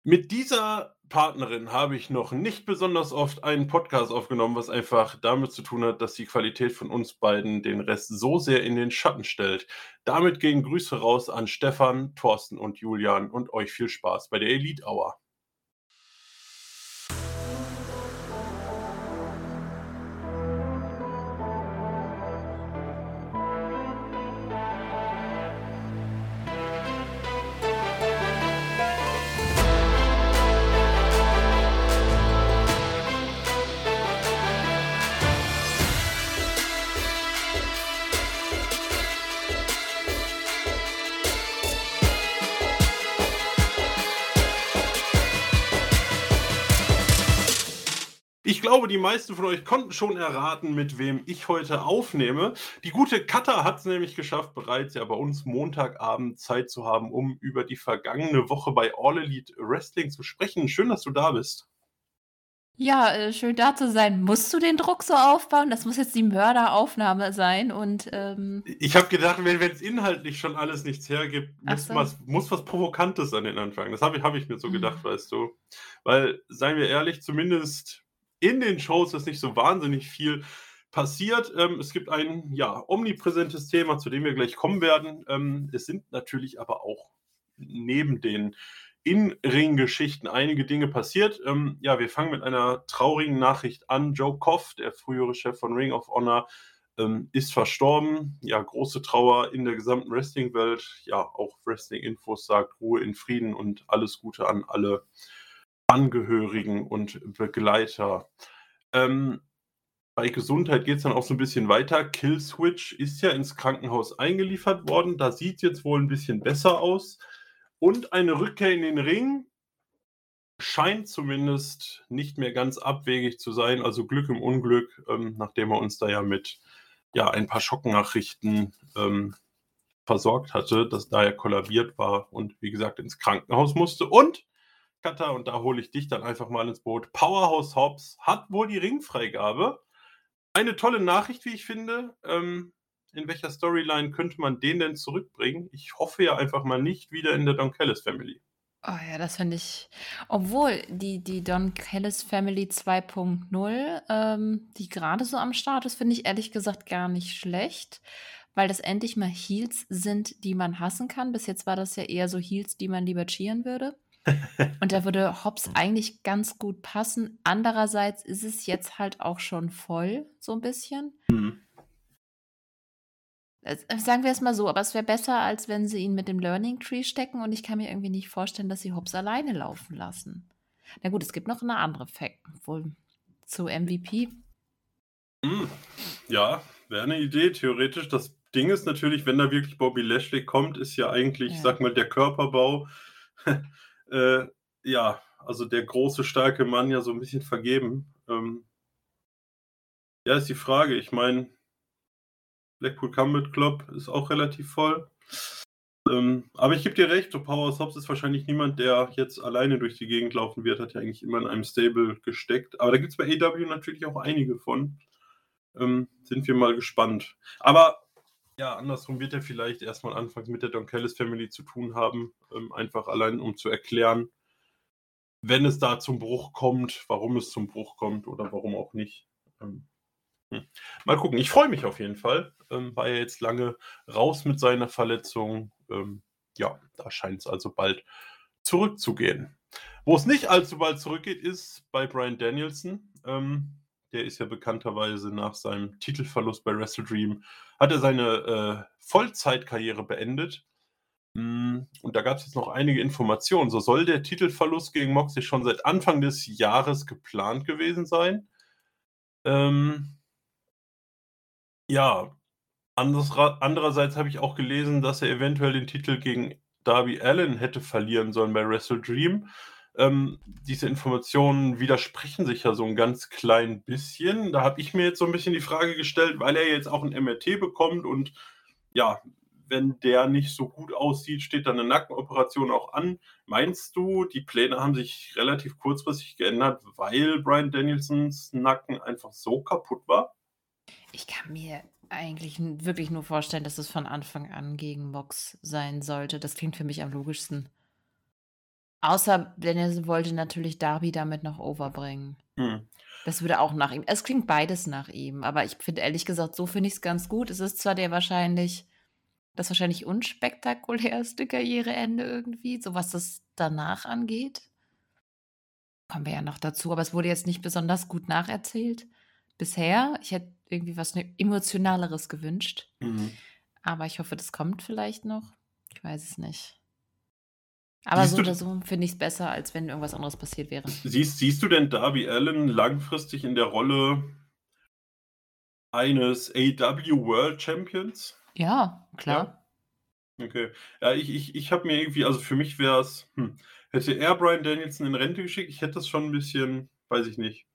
Mit dieser Partnerin habe ich noch nicht besonders oft einen Podcast aufgenommen, was einfach damit zu tun hat, dass die Qualität von uns beiden den Rest so sehr in den Schatten stellt. Damit gehen Grüße raus an Stefan, Thorsten und Julian und euch viel Spaß bei der Elite Hour. Ich glaube, die meisten von euch konnten schon erraten, mit wem ich heute aufnehme. Die gute Katha hat es nämlich geschafft, bereits ja bei uns Montagabend Zeit zu haben, um über die vergangene Woche bei All Elite Wrestling zu sprechen. Schön, dass du da bist. Ja, schön da zu sein. Musst du den Druck so aufbauen? Das muss jetzt die Mörderaufnahme sein und, Ich habe gedacht, wenn es inhaltlich schon alles nichts hergibt, ach muss so. was Provokantes an den Anfang. Das habe ich mir so gedacht, Mhm. weißt du. Weil, seien wir ehrlich, zumindest in den Shows ist nicht so wahnsinnig viel passiert. Es gibt ein, ja, omnipräsentes Thema, zu dem wir gleich kommen werden. Es sind natürlich aber auch neben den In-Ring-Geschichten einige Dinge passiert. Ja, wir fangen mit einer traurigen Nachricht an. Joe Koff, der frühere Chef von Ring of Honor, ist verstorben. Ja, große Trauer in der gesamten Wrestling-Welt. Ja, auch Wrestling-Infos sagt Ruhe in Frieden und alles Gute an alle Angehörigen und Begleiter. Ähm, Bei Gesundheit geht es dann auch so ein bisschen weiter. Killswitch ist ja ins Krankenhaus eingeliefert worden. Da sieht es jetzt wohl ein bisschen besser aus. Und eine Rückkehr in den Ring scheint zumindest nicht mehr ganz abwegig zu sein. Also Glück im Unglück, nachdem er uns da ja mit ja, ein paar Schocknachrichten versorgt hatte, dass da er kollabiert war und wie gesagt ins Krankenhaus musste. Und Katha, und da hole ich dich dann einfach mal ins Boot, Powerhouse Hobbs hat wohl die Ringfreigabe. Eine tolle Nachricht, wie ich finde. In welcher Storyline könnte man den denn zurückbringen? Ich hoffe ja einfach mal nicht wieder in der Don Callis Family. Oh ja, das finde ich, obwohl die Don Callis Family 2.0, die gerade so am Start ist, finde ich ehrlich gesagt gar nicht schlecht, weil das endlich mal Heels sind, die man hassen kann. Bis jetzt war das ja eher so Heels, die man lieber cheeren würde. Und da würde Hobbs eigentlich ganz gut passen. Andererseits ist es jetzt halt auch schon voll, so ein bisschen. Hm. Sagen wir es mal so, aber es wäre besser, als wenn sie ihn mit dem Learning Tree stecken und ich kann mir irgendwie nicht vorstellen, dass sie Hobbs alleine laufen lassen. Na gut, es gibt noch eine andere Fact, wohl zu MVP. Hm. Ja, wäre eine Idee, theoretisch. Das Ding ist natürlich, wenn da wirklich Bobby Lashley kommt, ist ja eigentlich, ich Ja. sag mal, der Körperbau, äh, ja, also der große, starke Mann ja so ein bisschen vergeben. Ja, ist die Frage. Ich meine, Blackpool Combat Club ist auch relativ voll. Aber ich gebe dir recht, so Powerhouse Hobbs ist wahrscheinlich niemand, der jetzt alleine durch die Gegend laufen wird, hat ja eigentlich immer in einem Stable gesteckt. Aber da gibt es bei AEW natürlich auch einige von. Sind wir mal gespannt. Aber ja, andersrum wird er vielleicht erstmal anfangs mit der Don Callis Family zu tun haben, einfach allein um zu erklären, wenn es da zum Bruch kommt, warum es zum Bruch kommt oder warum auch nicht. Ähm, Mal gucken. Ich freue mich auf jeden Fall. War ja jetzt lange raus mit seiner Verletzung. Ja, da scheint es also bald zurückzugehen. Wo es nicht allzu bald zurückgeht, ist bei Bryan Danielson. Der ist ja bekannterweise nach seinem Titelverlust bei Wrestle Dream, hat er seine Vollzeitkarriere beendet. Und da gab es jetzt noch einige Informationen. So soll der Titelverlust gegen Moxley schon seit Anfang des Jahres geplant gewesen sein. Ja, andererseits habe ich auch gelesen, dass er eventuell den Titel gegen Darby Allin hätte verlieren sollen bei Wrestle Dream. Diese Informationen widersprechen sich ja so ein ganz klein bisschen. Da habe ich mir jetzt so ein bisschen die Frage gestellt, weil er jetzt auch ein MRT bekommt und ja, wenn der nicht so gut aussieht, steht dann eine Nackenoperation auch an. Meinst du, die Pläne haben sich relativ kurzfristig geändert, weil Bryan Danielsons Nacken einfach so kaputt war? Ich kann mir eigentlich wirklich nur vorstellen, dass es von Anfang an gegen Mox sein sollte. Das klingt für mich am logischsten. Außer Danielson wollte natürlich Darby damit noch overbringen. Hm. Das würde auch nach ihm es klingt beides nach ihm, aber ich finde ehrlich gesagt, so finde ich's ganz gut. Es ist zwar das wahrscheinlich unspektakulärste Karriereende irgendwie, so was das danach angeht. Kommen wir ja noch dazu, aber es wurde jetzt nicht besonders gut nacherzählt bisher. Ich hätte irgendwie was Emotionaleres gewünscht, Mhm. aber ich hoffe, das kommt vielleicht noch. Ich weiß es nicht. Aber Siehst so du, oder so finde ich's besser, als wenn irgendwas anderes passiert wäre. siehst du denn Darby Allin langfristig in der Rolle eines AEW World Champions? Ja, Ja? klar. Okay. Ja, ich habe mir irgendwie, also für mich wäre es, hätte er Bryan Danielson in Rente geschickt, ich hätte das schon ein bisschen, weiß ich nicht.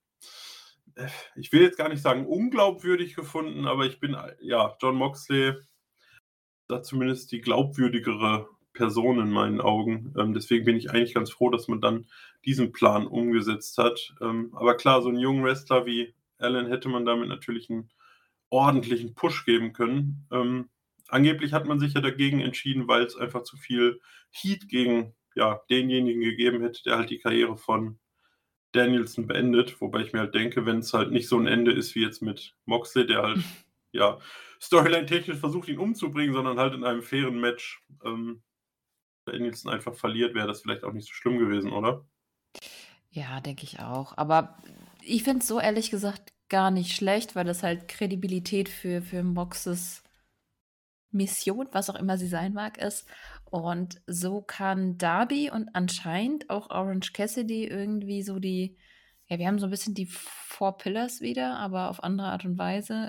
Ich will jetzt gar nicht sagen unglaubwürdig gefunden, aber ich bin, ja, Jon Moxley, da zumindest die glaubwürdigere Person in meinen Augen. Deswegen bin ich eigentlich ganz froh, dass man dann diesen Plan umgesetzt hat. Aber klar, so einen jungen Wrestler wie Allen hätte man damit natürlich einen ordentlichen Push geben können. Angeblich hat man sich ja dagegen entschieden, weil es einfach zu viel Heat gegen ja, denjenigen gegeben hätte, der halt die Karriere von Danielson beendet. Wobei ich mir halt denke, wenn es halt nicht so ein Ende ist wie jetzt mit Moxley, der halt ja Storyline-technisch versucht, ihn umzubringen, sondern halt in einem fairen Match Danielson einfach verliert, wäre das vielleicht auch nicht so schlimm gewesen, oder? Ja, denke ich auch. Aber ich finde es so ehrlich gesagt gar nicht schlecht, weil das halt Kredibilität für Moxes Mission, was auch immer sie sein mag, ist. Und so kann Darby und anscheinend auch Orange Cassidy irgendwie so ja, wir haben so ein bisschen die Four Pillars wieder, aber auf andere Art und Weise,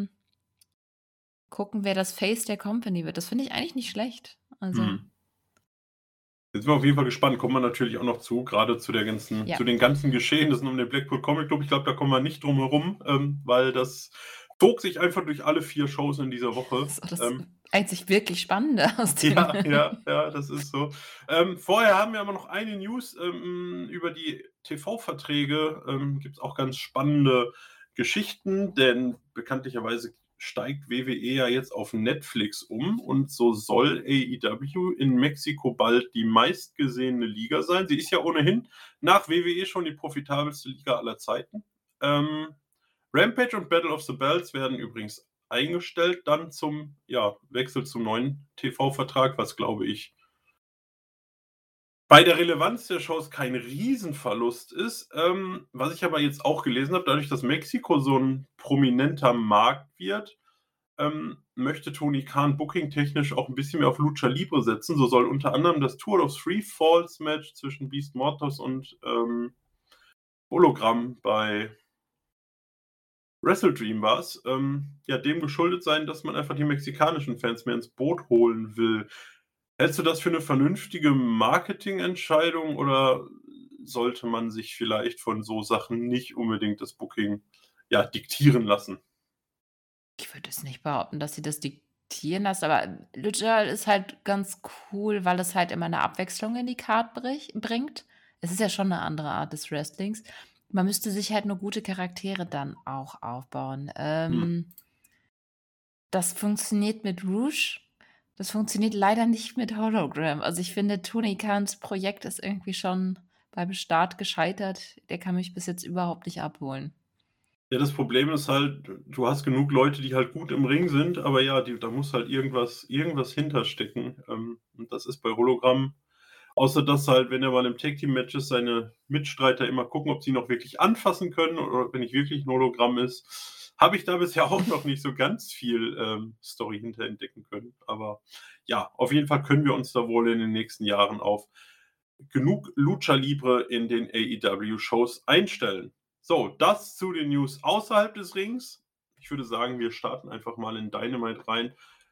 gucken, wer das Face der Company wird. Das finde ich eigentlich nicht schlecht. Also, Hm. Jetzt sind wir auf jeden Fall gespannt, kommen wir natürlich auch noch zu, gerade zu ja. zu den ganzen Geschehnissen um den Blackpool Comic Club. Ich glaube, da kommen wir nicht drum herum, weil das zog sich einfach durch alle 4 Shows in dieser Woche. Das ist auch das einzig wirklich Spannende aus dem Ja, das ist so. Vorher haben wir aber noch eine News über die TV-Verträge. Gibt es auch ganz spannende Geschichten, denn bekanntlicherweise steigt WWE ja jetzt auf Netflix um und so soll AEW in Mexiko bald die meistgesehene Liga sein. Sie ist ja ohnehin nach WWE schon die profitabelste Liga aller Zeiten. Rampage und Battle of the Bells werden übrigens eingestellt dann zum Wechsel zum neuen TV-Vertrag, was glaube ich bei der Relevanz der Shows kein Riesenverlust ist. Was ich aber jetzt auch gelesen habe, dadurch, dass Mexiko so ein prominenter Markt wird, möchte Tony Khan booking-technisch auch ein bisschen mehr auf Lucha Libre setzen. So soll unter anderem das Tour of Three Falls Match zwischen Beast Mortos und Hologramm bei Wrestle Dream war es, ja, dem geschuldet sein, dass man einfach die mexikanischen Fans mehr ins Boot holen will. Hältst du das für eine vernünftige Marketingentscheidung oder sollte man sich vielleicht von so Sachen nicht unbedingt das Booking, ja, diktieren lassen? Ich würde es nicht behaupten, dass sie das diktieren lassen, aber Lucha ist halt ganz cool, weil es halt immer eine Abwechslung in die Card bringt. Es ist ja schon eine andere Art des Wrestlings. Man müsste sich halt nur gute Charaktere dann auch aufbauen. Hm. Das funktioniert mit Rouge. Das funktioniert leider nicht mit Hologram. Also, ich finde, Tony Khans Projekt ist irgendwie schon beim Start gescheitert. Der kann mich bis jetzt überhaupt nicht abholen. Ja, das Problem ist halt, du hast genug Leute, die halt gut im Ring sind, aber ja, da muss halt irgendwas hinterstecken. Und das ist bei Hologramm, außer dass halt, wenn er mal im Tag-Team-Match ist, seine Mitstreiter immer gucken, ob sie ihn noch wirklich anfassen können oder wenn nicht wirklich ein Hologramm ist, habe ich da bisher auch noch nicht so ganz viel Story hinter entdecken können. Aber ja, auf jeden Fall können wir uns da wohl in den nächsten Jahren auf genug Lucha Libre in den AEW-Shows einstellen. So, das zu den News außerhalb des Rings. Ich würde sagen, wir starten einfach mal in Dynamite rein.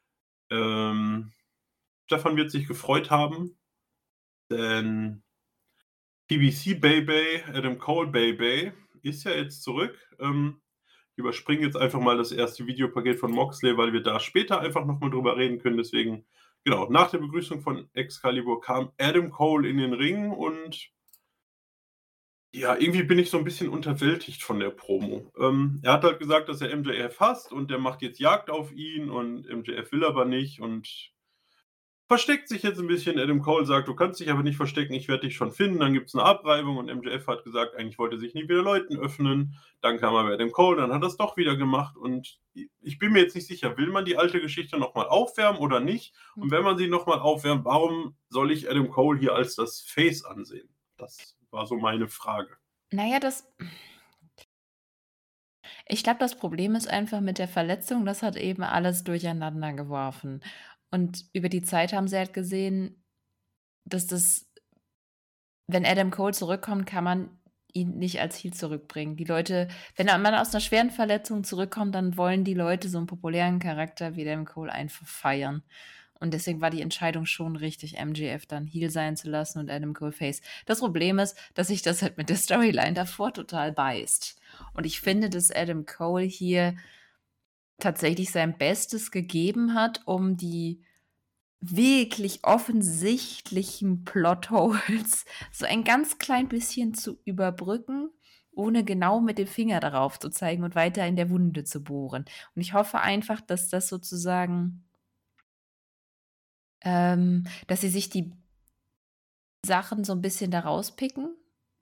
Stefan wird sich gefreut haben, denn PBC Baby, Adam Cole Baby, ist ja jetzt zurück. Ich überspringe jetzt einfach mal das erste Videopaket von Moxley, weil wir da später einfach nochmal drüber reden können. Deswegen, genau, nach der Begrüßung von Excalibur kam Adam Cole in den Ring und ja, irgendwie bin ich so ein bisschen unterwältigt von der Promo. Er hat halt gesagt, dass er MJF hasst und der macht jetzt Jagd auf ihn und MJF will aber nicht und versteckt sich jetzt ein bisschen. Adam Cole sagt, du kannst dich aber nicht verstecken, ich werde dich schon finden. Dann gibt es eine Abreibung und MJF hat gesagt, eigentlich wollte er sich nie wieder Leuten öffnen. Dann kam aber Adam Cole, dann hat er es doch wieder gemacht. Und ich bin mir jetzt nicht sicher, will man die alte Geschichte nochmal aufwärmen oder nicht? Und wenn man sie nochmal aufwärmt, warum soll ich Adam Cole hier als das Face ansehen? Das war so meine Frage. Naja, ich glaube, das Problem ist einfach mit der Verletzung, das hat eben alles durcheinander geworfen. Und über die Zeit haben sie halt gesehen, dass wenn Adam Cole zurückkommt, kann man ihn nicht als Heel zurückbringen. Die Leute, wenn man aus einer schweren Verletzung zurückkommt, dann wollen die Leute so einen populären Charakter wie Adam Cole einfach feiern. Und deswegen war die Entscheidung schon richtig, MJF dann Heel sein zu lassen und Adam Cole Face. Das Problem ist, dass sich das halt mit der Storyline davor total beißt. Und ich finde, dass Adam Cole hier tatsächlich sein Bestes gegeben hat, um die wirklich offensichtlichen Plotholes so ein ganz klein bisschen zu überbrücken, ohne genau mit dem Finger darauf zu zeigen und weiter in der Wunde zu bohren. Und ich hoffe einfach, dass das sozusagen, dass sie sich die Sachen so ein bisschen da rauspicken,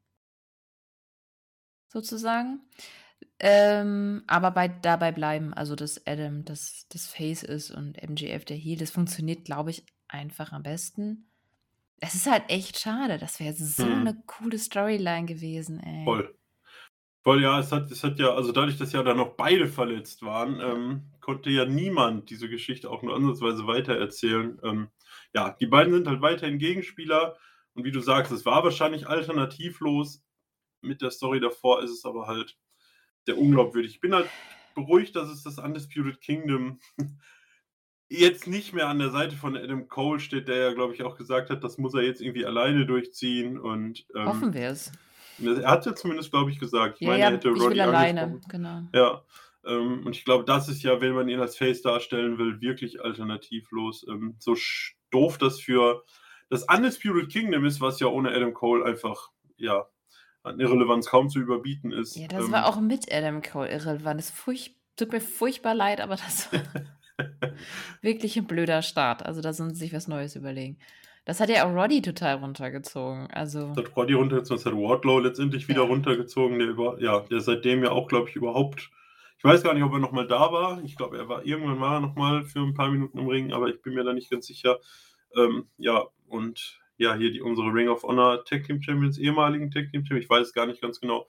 sozusagen. Aber dabei bleiben, also dass Adam das Face ist und MJF der Heel, das funktioniert, glaube ich, einfach am besten. Es ist halt echt schade, das wäre so eine coole Storyline gewesen, ey. Voll. Voll, ja, es hat ja, also dadurch, dass ja dann noch beide verletzt waren, konnte ja niemand diese Geschichte auch nur ansatzweise weitererzählen. Ja, die beiden sind halt weiterhin Gegenspieler und wie du sagst, es war wahrscheinlich alternativlos. Mit der Story davor ist es aber halt sehr unglaubwürdig. Ich bin halt beruhigt, dass es das Undisputed Kingdom jetzt nicht mehr an der Seite von Adam Cole steht, der ja, glaube ich, auch gesagt hat, das muss er jetzt irgendwie alleine durchziehen und Hoffen wir es. er hat ja zumindest, glaube ich, gesagt. Ich Ja, meine, er ja, hätte ich will Roddy alleine, angesprochen. genau. Ja, und ich glaube, das ist ja, wenn man ihn als Face darstellen will, wirklich alternativlos. So doof das für das Undisputed Kingdom ist, was ja ohne Adam Cole einfach, ja, an Irrelevanz kaum zu überbieten ist. Ja, das war auch mit Adam Cole irrelevant. Tut mir furchtbar leid, aber das war wirklich ein blöder Start. Also da sollen sie sich was Neues überlegen. Das hat ja auch Roddy total runtergezogen. Also, Das hat Roddy runtergezogen, das hat Wardlow letztendlich wieder ja. runtergezogen, der seitdem ja auch, glaube ich, überhaupt, ich weiß gar nicht, ob er nochmal da war. Ich glaube, irgendwann war er nochmal für ein paar Minuten im Ring, aber ich bin mir da nicht ganz sicher. Ja, und ja, hier unsere Ring of Honor Tag Team Champions, ehemaligen Tag Team Champions, ich weiß es gar nicht ganz genau.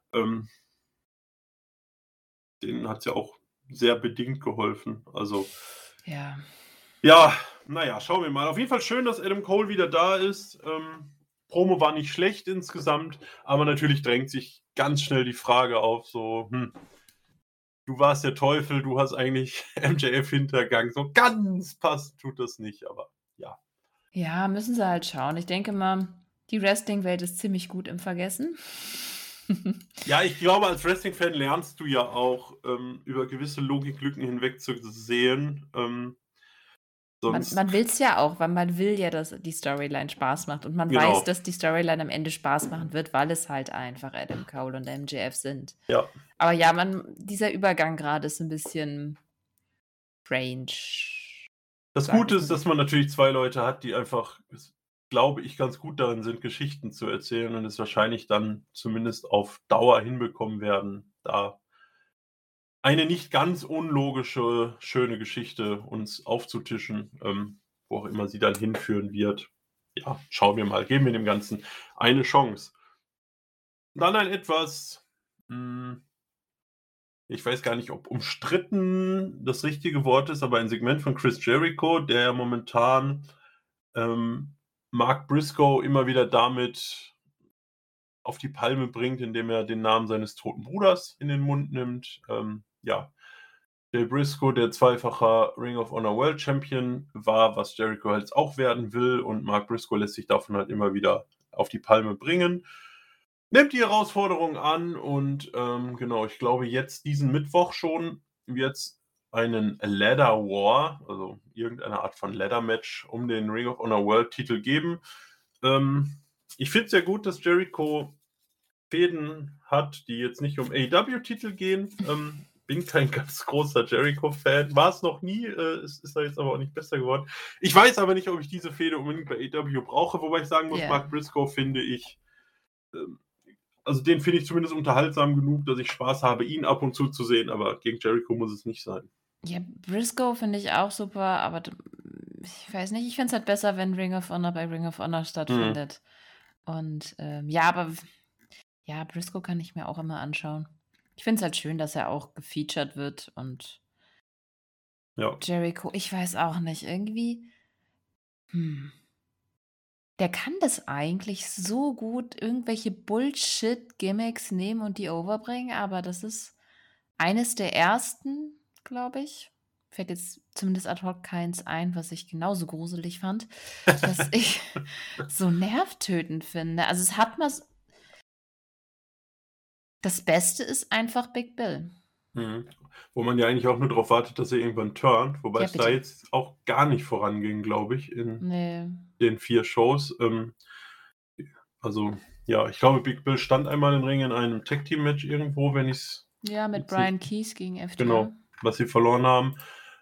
Denen hat es ja auch sehr bedingt geholfen. Also, Ja. ja, naja, schauen wir mal. Auf jeden Fall schön, dass Adam Cole wieder da ist. Promo war nicht schlecht insgesamt, aber natürlich drängt sich ganz schnell die Frage auf, so, du warst der Teufel, du hast eigentlich MJF hintergangen. So ganz passend tut das nicht, aber ja. Ja, müssen sie halt schauen. Ich denke mal, die Wrestling-Welt ist ziemlich gut im Vergessen. Ja, ich glaube, als Wrestling-Fan lernst du ja auch, über gewisse Logiklücken hinweg zu sehen. Man will es ja auch, weil man will ja, dass die Storyline Spaß macht. Und man Genau. weiß, dass die Storyline am Ende Spaß machen wird, weil es halt einfach Adam Cole und MJF sind. Ja. Aber ja, dieser Übergang gerade ist ein bisschen strange. Das Gute ist, dass man natürlich 2 Leute hat, die einfach, glaube ich, ganz gut darin sind, Geschichten zu erzählen und es wahrscheinlich dann zumindest auf Dauer hinbekommen werden, da eine nicht ganz unlogische, schöne Geschichte uns aufzutischen, wo auch immer sie dann hinführen wird. Ja, schauen wir mal. Geben wir dem Ganzen eine Chance. Dann ein etwas, ich weiß gar nicht, ob umstritten das richtige Wort ist, aber ein Segment von Chris Jericho, der ja momentan Mark Briscoe immer wieder damit auf die Palme bringt, indem er den Namen seines toten Bruders in den Mund nimmt. Ja, Jay Briscoe, der zweifacher Ring of Honor World Champion war, was Jericho jetzt auch werden will, und Mark Briscoe lässt sich davon halt immer wieder auf die Palme bringen. Nimmt die Herausforderung an und genau, ich glaube jetzt diesen Mittwoch schon wird es einen Ladder War, also irgendeine Art von Ladder Match um den Ring of Honor World Titel geben. Ich finde es sehr gut, dass Jericho Fäden hat, die jetzt nicht um AEW-Titel gehen. bin kein ganz großer Jericho-Fan. War es noch nie. Es ist da jetzt aber auch nicht besser geworden. Ich weiß aber nicht, ob ich diese Fehde unbedingt bei AEW brauche, wobei ich sagen muss, Ja. Mark Briscoe finde ich, also den finde ich zumindest unterhaltsam genug, dass ich Spaß habe, ihn ab und zu zu sehen, aber gegen Jericho muss es nicht sein. Ja, Briscoe finde ich auch super, aber ich weiß nicht, ich finde es halt besser, wenn Ring of Honor bei Ring of Honor stattfindet. Und ja, aber ja, Briscoe kann ich mir auch immer anschauen. Ich finde es halt schön, dass er auch gefeatured wird und Ja. Jericho, ich weiß auch nicht, irgendwie, der kann das eigentlich so gut, irgendwelche Bullshit-Gimmicks nehmen und die overbringen, aber das ist eines der ersten, glaube ich. Fällt jetzt zumindest ad hoc keins ein, was ich genauso gruselig fand, dass ich so nervtötend finde. Also es hat mal. Das Beste ist einfach Big Bill. Mhm. Wo man ja eigentlich auch nur darauf wartet, dass er irgendwann turnt, wobei Ja, es da bitte. jetzt auch gar nicht voranging, glaube ich, in Nee. den 4 Shows. Also, ja, ich glaube, Big Bill stand einmal im Ring in einem Tag-Team-Match irgendwo, wenn ich es Ja, mit jetzt Brian nicht Keys gegen FTR. genau, was sie verloren haben.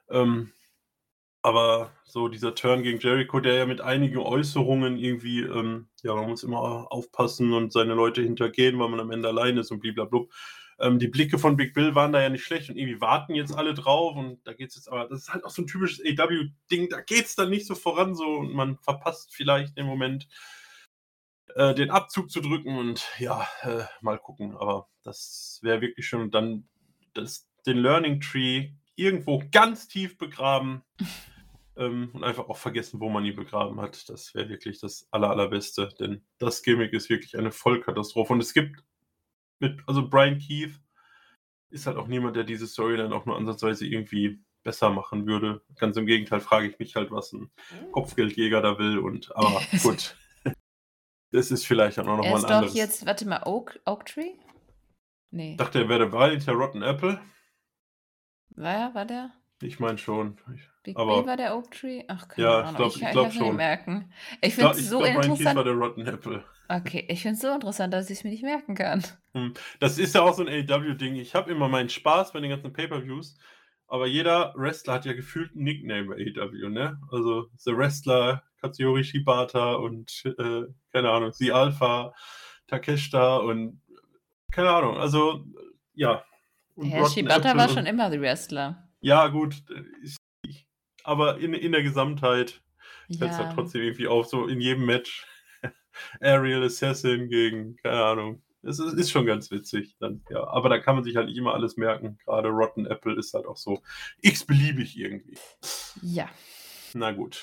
Aber so dieser Turn gegen Jericho, der ja mit einigen Äußerungen irgendwie, ja, man muss immer aufpassen und seine Leute hintergehen, weil man am Ende allein ist und bliblablub. Die Blicke von Big Bill waren da ja nicht schlecht und irgendwie warten jetzt alle drauf und da geht's jetzt aber, das ist halt auch so ein typisches AEW-Ding, da geht's dann nicht so voran so und man verpasst vielleicht den Moment, den Abzug zu drücken und ja, mal gucken, aber das wäre wirklich schön und dann den Learning Tree irgendwo ganz tief begraben und einfach auch vergessen, wo man ihn begraben hat. Das wäre wirklich das Allerbeste, denn das Gimmick ist wirklich eine Vollkatastrophe. Und es gibt also Brian Keith ist halt auch niemand, der diese Storyline auch nur ansatzweise irgendwie besser machen würde. Ganz im Gegenteil frage ich mich halt, was ein Kopfgeldjäger da will. Aber gut, das ist vielleicht dann auch Er nochmal ist ein doch anderes. jetzt, warte mal, Oak Tree? Nee. Ich dachte, er wäre der Valiant Rotten Apple. War der? Ich meine schon. Big Aber Bill war der Oak Tree? Ach, keine ja, Ahnung. Ich ich kann glaube es mir nicht schon. merken. Ich finde es Ich so glaube, Brian Keith war interessant. der Rotten Apple. Okay, ich finde es so interessant, dass ich es mir nicht merken kann. Das ist ja auch so ein AEW-Ding. Ich habe immer meinen Spaß bei den ganzen Pay-Per-Views, aber jeder Wrestler hat ja gefühlt einen Nickname bei AEW, ne? Also The Wrestler, Katsuyori Shibata und keine Ahnung, The Alpha, Takeshita und keine Ahnung, also ja. Und Herr Rotten Shibata Apple war schon immer The Wrestler. ja, gut, aber in der Gesamtheit fällt es halt Ja. trotzdem irgendwie auf, so in jedem Match. Aerial Assassin gegen, keine Ahnung. Es ist schon ganz witzig dann, ja. Aber da kann man sich halt nicht immer alles merken. Gerade Rotten Apple ist halt auch so x-beliebig irgendwie. Ja. Na gut.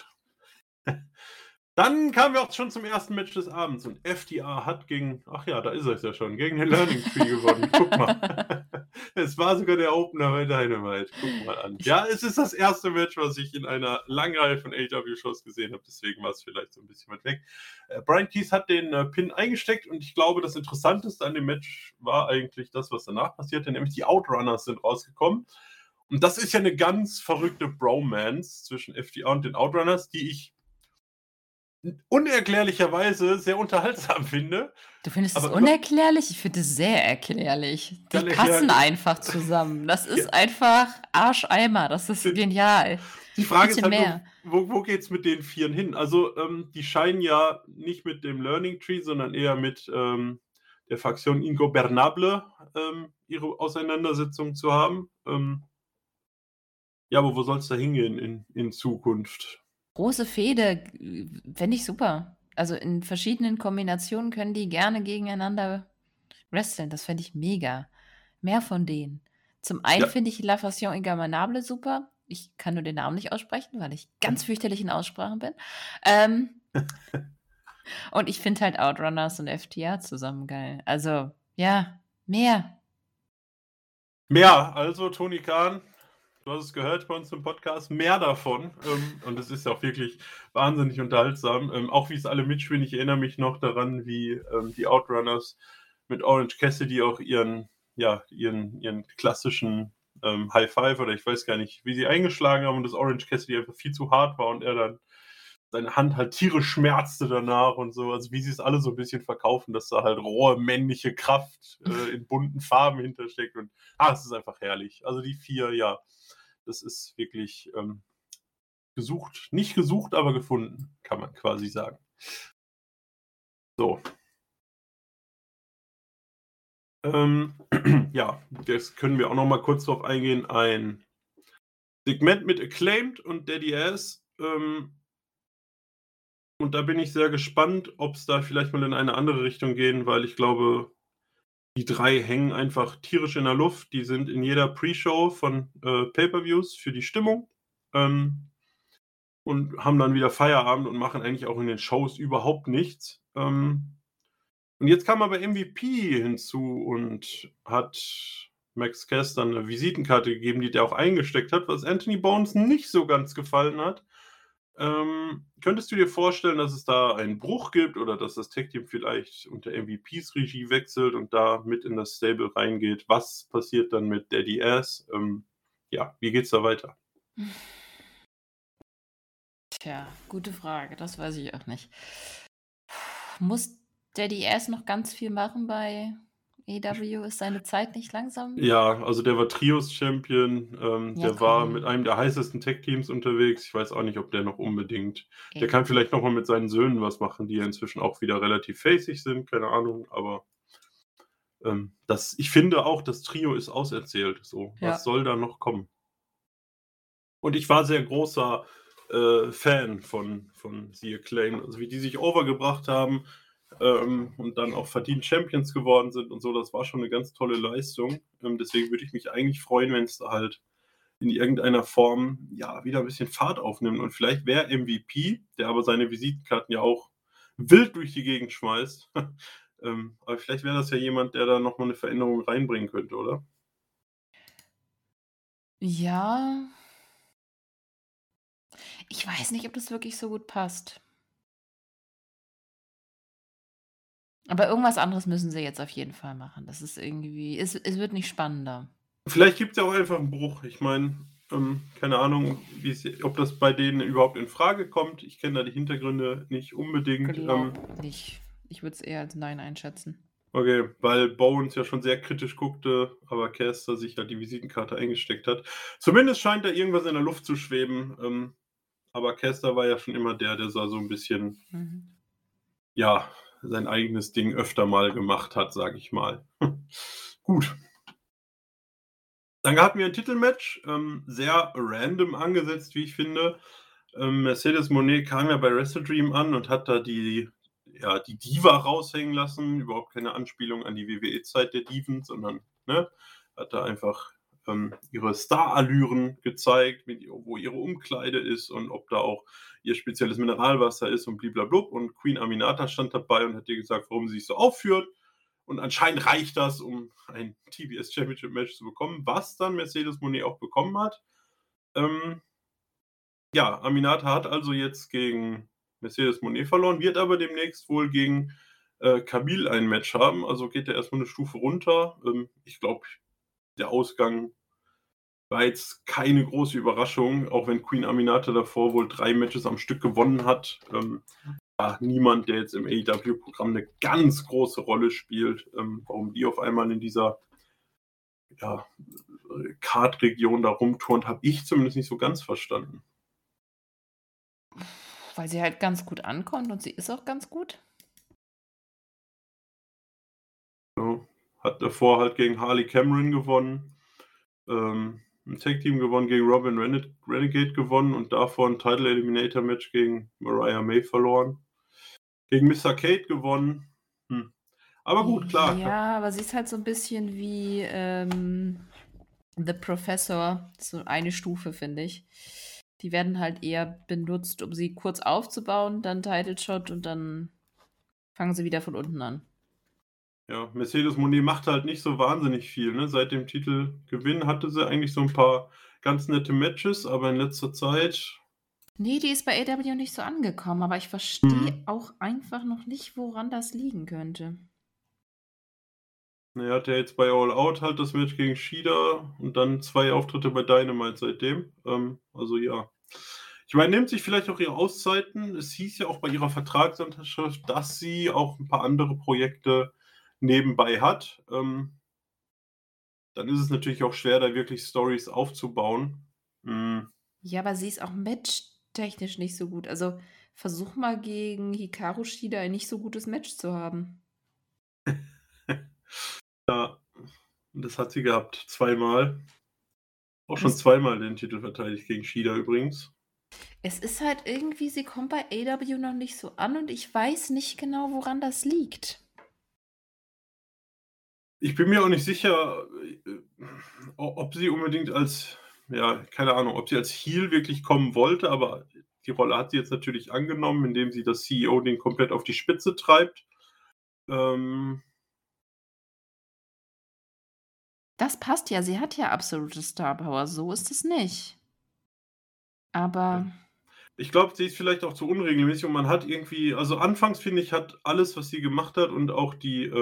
Dann kamen wir auch schon zum ersten Match des Abends und FTR hat ach ja, da ist es ja schon, gegen den Learning Tree gewonnen. Guck mal. Es war sogar der Opener bei Dynamite. Guck mal an. Ja, es ist das erste Match, was ich in einer langen Reihe von AEW-Shows gesehen habe, deswegen war es vielleicht so ein bisschen weit weg. Brian Keith hat den Pin eingesteckt und ich glaube, das Interessanteste an dem Match war eigentlich das, was danach passierte, nämlich die Outrunners sind rausgekommen. Und das ist ja eine ganz verrückte Bromance zwischen FTR und den Outrunners, die ich unerklärlicherweise sehr unterhaltsam finde. Du findest es Aber unerklärlich? Ich finde es sehr erklärlich. Die Kann passen erklären. einfach zusammen. Das ist Ja. einfach Arscheimer. Das ist genial. Die Frage ist Bitte halt mehr. nur, wo geht's mit den Vieren hin? Also, die scheinen ja nicht mit dem Learning Tree, sondern eher mit der Fraktion Ingobernable ihre Auseinandersetzung zu haben. Ja, aber wo soll es da hingehen in Zukunft? Große Fehde, fände ich super. Also in verschiedenen Kombinationen können die gerne gegeneinander wresteln. Das fände ich mega. Mehr von denen. Zum einen Ja. finde ich La Fashion Ingobernables super. Ich kann nur den Namen nicht aussprechen, weil ich ganz fürchterlich in Aussprachen bin. Und ich finde halt Outrunners und FTR zusammen geil. Also, ja, mehr. Mehr, also Tony Khan, du hast es gehört bei uns im Podcast, mehr davon. Und es ist auch wirklich wahnsinnig unterhaltsam. Auch wie es alle mitspielen. Ich erinnere mich noch daran, wie die Outrunners mit Orange Cassidy auch ihren klassischen High Five oder ich weiß gar nicht, wie sie eingeschlagen haben und das Orange Cassidy einfach viel zu hart war und er dann seine Hand halt tierisch schmerzte danach und so. Also wie sie es alle so ein bisschen verkaufen, dass da halt rohe männliche Kraft in bunten Farben hintersteckt. Und es ist einfach herrlich. Also die 4, ja, das ist wirklich gesucht. Nicht gesucht, aber gefunden, kann man quasi sagen. So. Ja, das können wir auch noch mal kurz drauf eingehen. Ein Segment mit Acclaimed und Daddy Ass. Und da bin ich sehr gespannt, ob es da vielleicht mal in eine andere Richtung gehen, weil ich glaube, die 3 hängen einfach tierisch in der Luft. Die sind in jeder Pre-Show von Pay-per-Views für die Stimmung und haben dann wieder Feierabend und machen eigentlich auch in den Shows überhaupt nichts. Und jetzt kam aber MVP hinzu und hat Max Cass dann eine Visitenkarte gegeben, die der auch eingesteckt hat, was Anthony Bones nicht so ganz gefallen hat. Könntest du dir vorstellen, dass es da einen Bruch gibt oder dass das Tag-Team vielleicht unter MVPs Regie wechselt und da mit in das Stable reingeht? Was passiert dann mit Daddy Ass? Ja, wie geht's da weiter? Tja, gute Frage, das weiß ich auch nicht. Muss Daddy Ass noch ganz viel machen bei AEW? Ist seine Zeit nicht langsam? Ja, also der war Trios-Champion, Ja, der war mit komm. einem der heißesten Tag-Teams unterwegs. Ich weiß auch nicht, ob der noch unbedingt. Der Ey. kann vielleicht noch mal mit seinen Söhnen was machen, die ja inzwischen auch wieder relativ facig sind, keine Ahnung, aber ich finde auch, das Trio ist auserzählt. So, was Ja. soll da noch kommen? Und ich war sehr großer Fan von The Acclaim, also wie die sich overgebracht haben und dann auch verdient Champions geworden sind und so. Das war schon eine ganz tolle Leistung. Deswegen würde ich mich eigentlich freuen, wenn es da halt in irgendeiner Form ja wieder ein bisschen Fahrt aufnimmt. Und vielleicht wäre MVP, der aber seine Visitenkarten ja auch wild durch die Gegend schmeißt. Aber vielleicht wäre das ja jemand, der da nochmal eine Veränderung reinbringen könnte, oder? Ja. Ich weiß nicht, ob das wirklich so gut passt. Aber irgendwas anderes müssen sie jetzt auf jeden Fall machen. Das ist irgendwie es wird nicht spannender. Vielleicht gibt es ja auch einfach einen Bruch. Ich meine, keine Ahnung, ob das bei denen überhaupt in Frage kommt. Ich kenne da die Hintergründe nicht unbedingt. Glaube nicht. Ich würde es eher als Nein einschätzen. Okay, weil Bones ja schon sehr kritisch guckte, aber Caster sich halt die Visitenkarte eingesteckt hat. Zumindest scheint da irgendwas in der Luft zu schweben. Aber Caster war ja schon immer der so ein bisschen, ja, sein eigenes Ding öfter mal gemacht hat, sage ich mal. Gut. Dann hatten wir ein Titelmatch, sehr random angesetzt, wie ich finde. Mercedes Moné kam ja bei Wrestle Dream an und hat da die Diva raushängen lassen. Überhaupt keine Anspielung an die WWE-Zeit der Diven, sondern hat da einfach ihre Star-Allüren gezeigt, wo ihre Umkleide ist und ob da auch ihr spezielles Mineralwasser ist und bliblablub. Und Queen Aminata stand dabei und hat ihr gesagt, warum sie sich so aufführt. Und anscheinend reicht das, um ein TBS Championship Match zu bekommen, was dann Mercedes Moné auch bekommen hat. Ja, Aminata hat also jetzt gegen Mercedes Moné verloren, wird aber demnächst wohl gegen Camille ein Match haben. Also geht er erstmal eine Stufe runter. Ich glaube, der Ausgang war jetzt keine große Überraschung, auch wenn Queen Aminata davor wohl 3 Matches am Stück gewonnen hat. Niemand, der jetzt im AEW-Programm eine ganz große Rolle spielt. Warum die auf einmal in dieser Card-Region da rumturnt, habe ich zumindest nicht so ganz verstanden. Weil sie halt ganz gut ankommt und sie ist auch ganz gut. Ja, hat davor halt gegen Harley Cameron gewonnen, ein Tag-Team gewonnen, gegen Robin Renegade gewonnen und davor ein Title Eliminator Match gegen Mariah May verloren. Gegen Mr. Kate gewonnen. Aber gut, klar. Ja, aber sie ist halt so ein bisschen wie The Professor, so eine Stufe, finde ich. Die werden halt eher benutzt, um sie kurz aufzubauen, dann Title Shot und dann fangen sie wieder von unten an. Ja, Mercedes Moné macht halt nicht so wahnsinnig viel. Ne? Seit dem Titelgewinn hatte sie eigentlich so ein paar ganz nette Matches, aber in letzter Zeit. Nee, die ist bei AEW nicht so angekommen, aber ich verstehe auch einfach noch nicht, woran das liegen könnte. Er hat ja jetzt bei All Out halt das Match gegen Shida und dann 2 Auftritte bei Dynamite seitdem. Also ja. Ich meine, nimmt sich vielleicht auch ihre Auszeiten. Es hieß ja auch bei ihrer Vertragsunterschrift, dass sie auch ein paar andere Projekte nebenbei hat. Dann ist es natürlich auch schwer, da wirklich Stories aufzubauen. Hm, Ja, aber sie ist auch matchtechnisch nicht so gut. Also, versuch mal gegen Hikaru Shida ein nicht so gutes Match zu haben. ja, das hat sie gehabt, zweimal. Auch schon Das zweimal den Titel verteidigt gegen Shida übrigens. Es ist halt irgendwie, sie kommt bei AEW noch nicht so an und ich weiß nicht genau, woran das liegt. Ich bin mir auch nicht sicher, ob sie unbedingt als, ja, keine Ahnung, ob sie als Heel wirklich kommen wollte, aber die Rolle hat sie jetzt natürlich angenommen, indem sie das CEO-Ding komplett auf die Spitze treibt. Ähm, Das passt ja, sie hat ja absolute Star Power, so ist es nicht. Aber Ich glaube, sie ist vielleicht auch zu unregelmäßig und man hat irgendwie, also anfangs finde ich, hat alles, was sie gemacht hat und auch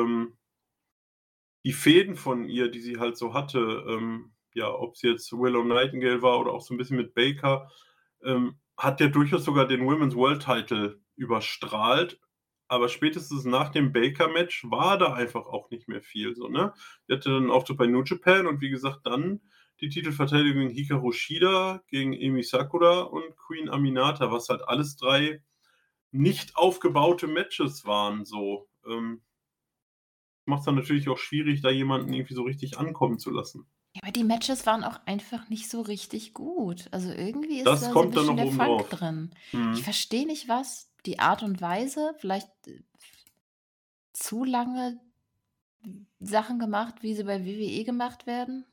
die Fäden von ihr, die sie halt so hatte, ja, ob es jetzt Willow Nightingale war oder auch so ein bisschen mit Baker, hat ja durchaus sogar den Women's World Title überstrahlt. Aber spätestens nach dem Baker-Match war da einfach auch nicht mehr viel so, ne? Die hatte dann Auftritt bei New Japan und wie gesagt, dann die Titelverteidigung gegen Hikaru Shida, gegen Emi Sakura und Queen Aminata, was halt alles 3 nicht aufgebaute Matches waren so. Macht's dann natürlich auch schwierig, da jemanden irgendwie so richtig ankommen zu lassen. ja, aber die Matches waren auch einfach nicht so richtig gut. Also irgendwie ist Das da so ein kommt dann bisschen noch der oben Funk drauf. drin. Ich Mhm. verstehe nicht was, die Art und Weise, vielleicht zu lange Sachen gemacht, wie sie bei WWE gemacht werden.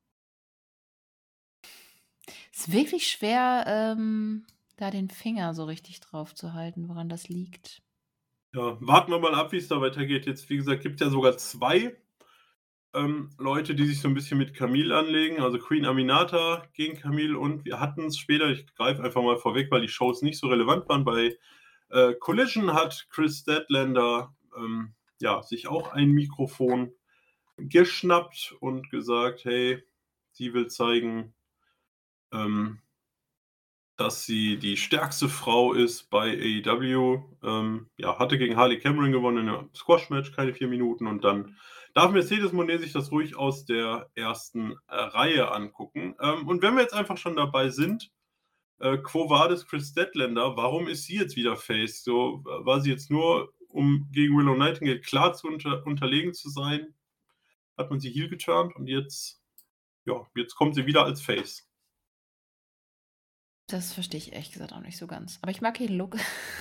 Ist wirklich schwer, da den Finger so richtig drauf zu halten, woran das liegt. Ja, warten wir mal ab, wie es da weitergeht. Jetzt, wie gesagt, gibt ja sogar 2 Leute, die sich so ein bisschen mit Camille anlegen, also Queen Aminata gegen Camille und wir hatten es später, ich greife einfach mal vorweg, weil die Shows nicht so relevant waren, bei, Collision hat Chris Statlander, ja, sich auch ein Mikrofon geschnappt und gesagt: „Hey, sie will zeigen, ähm, dass sie die stärkste Frau ist bei AEW. Ja, hatte gegen Harley Cameron gewonnen in einem Squash-Match, keine 4 Minuten. Und dann darf Mercedes Moné sich das ruhig aus der ersten Reihe angucken. Und wenn wir jetzt einfach schon dabei sind, Quo Vadis Chris Statlander, warum ist sie jetzt wieder Face? So, war sie jetzt nur, um gegen Willow Nightingale klar zu unterlegen zu sein, hat man sie heel geturnt und jetzt, ja, jetzt kommt sie wieder als Face. Das verstehe ich ehrlich gesagt auch nicht so ganz. Aber ich mag ihren Look.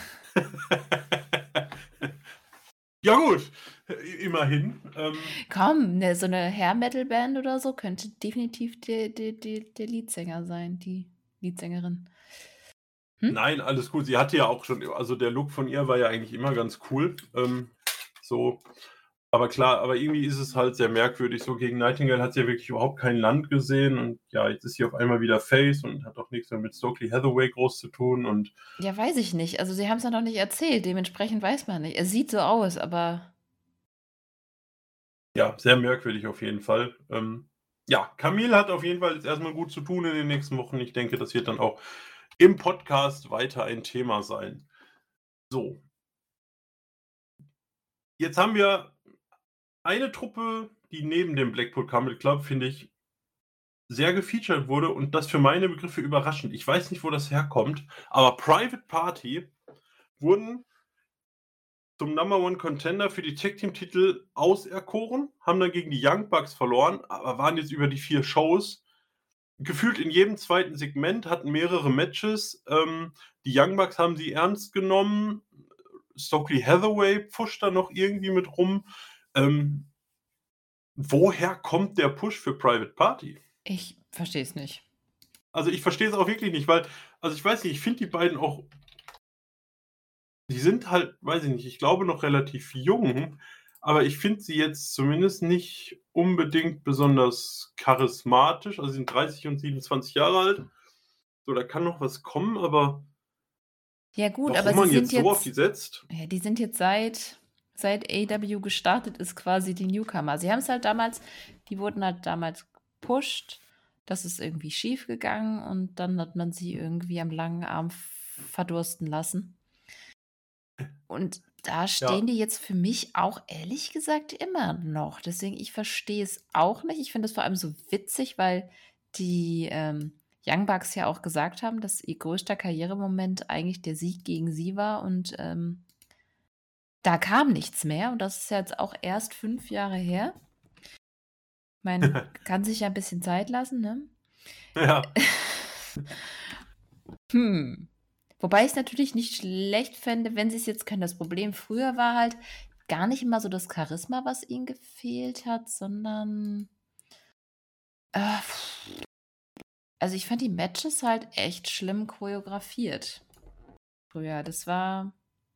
Ja gut, immerhin. Komm, so eine Hair-Metal-Band oder so könnte definitiv der Leadsänger sein, die Leadsängerin. Hm? Nein, alles gut. Sie hatte ja auch schon, also der Look von ihr war ja eigentlich immer ganz cool. So, aber klar, aber irgendwie ist es halt sehr merkwürdig. So gegen Nightingale hat sie ja wirklich überhaupt kein Land gesehen und ja, jetzt ist sie auf einmal wieder Face und hat auch nichts mehr mit Stokely Hathaway groß zu tun und Ja, weiß ich nicht. Also, sie haben es ja noch nicht erzählt, dementsprechend weiß man nicht. Es sieht so aus, aber ja, sehr merkwürdig auf jeden Fall. Ja, Camille hat auf jeden Fall jetzt erstmal gut zu tun in den nächsten Wochen. Ich denke, das wird dann auch im Podcast weiter ein Thema sein. So, jetzt haben wir eine Truppe, die neben dem Blackpool Combat Club, finde ich, sehr gefeatured wurde und das für meine Begriffe überraschend. Ich weiß nicht, wo das herkommt, aber Private Party wurden zum Number One Contender für die Tag Team Titel auserkoren, haben dann gegen die Young Bucks verloren, aber waren jetzt über die 4 Shows gefühlt in jedem zweiten Segment, hatten mehrere Matches. Die Young Bucks haben sie ernst genommen. Stokely Hathaway pfuscht da noch irgendwie mit rum. Woher kommt der Push für Private Party? ich verstehe es nicht. Also, ich verstehe es auch wirklich nicht, weil, also, ich weiß nicht, ich finde die beiden auch, die sind halt, weiß ich nicht, ich glaube noch relativ jung, aber ich finde sie jetzt zumindest nicht unbedingt besonders charismatisch. Also, sie sind 30 und 27 Jahre alt. So, da kann noch was kommen, aber Ja gut, aber warum sie man sind jetzt so auf die jetzt setzt? ja, die sind jetzt seit AEW gestartet ist, quasi die Newcomer. Sie haben es halt damals die wurden halt damals gepusht. Das ist irgendwie schief gegangen und dann hat man sie irgendwie am langen Arm verdursten lassen. Und da stehen Ja. die jetzt für mich auch ehrlich gesagt immer noch. Deswegen, ich verstehe es auch nicht. Ich finde es vor allem so witzig, weil die Young Bucks ja auch gesagt haben, dass ihr größter Karrieremoment eigentlich der Sieg gegen sie war und da kam nichts mehr. Und das ist ja jetzt auch erst 5 Jahre her. Ich meine, kann sich ja ein bisschen Zeit lassen, ne? Ja. Hm. Wobei ich es natürlich nicht schlecht fände, wenn sie es jetzt können. Das Problem früher war halt gar nicht immer so das Charisma, was ihnen gefehlt hat, sondern äh, also ich fand die Matches halt echt schlimm choreografiert früher. Das war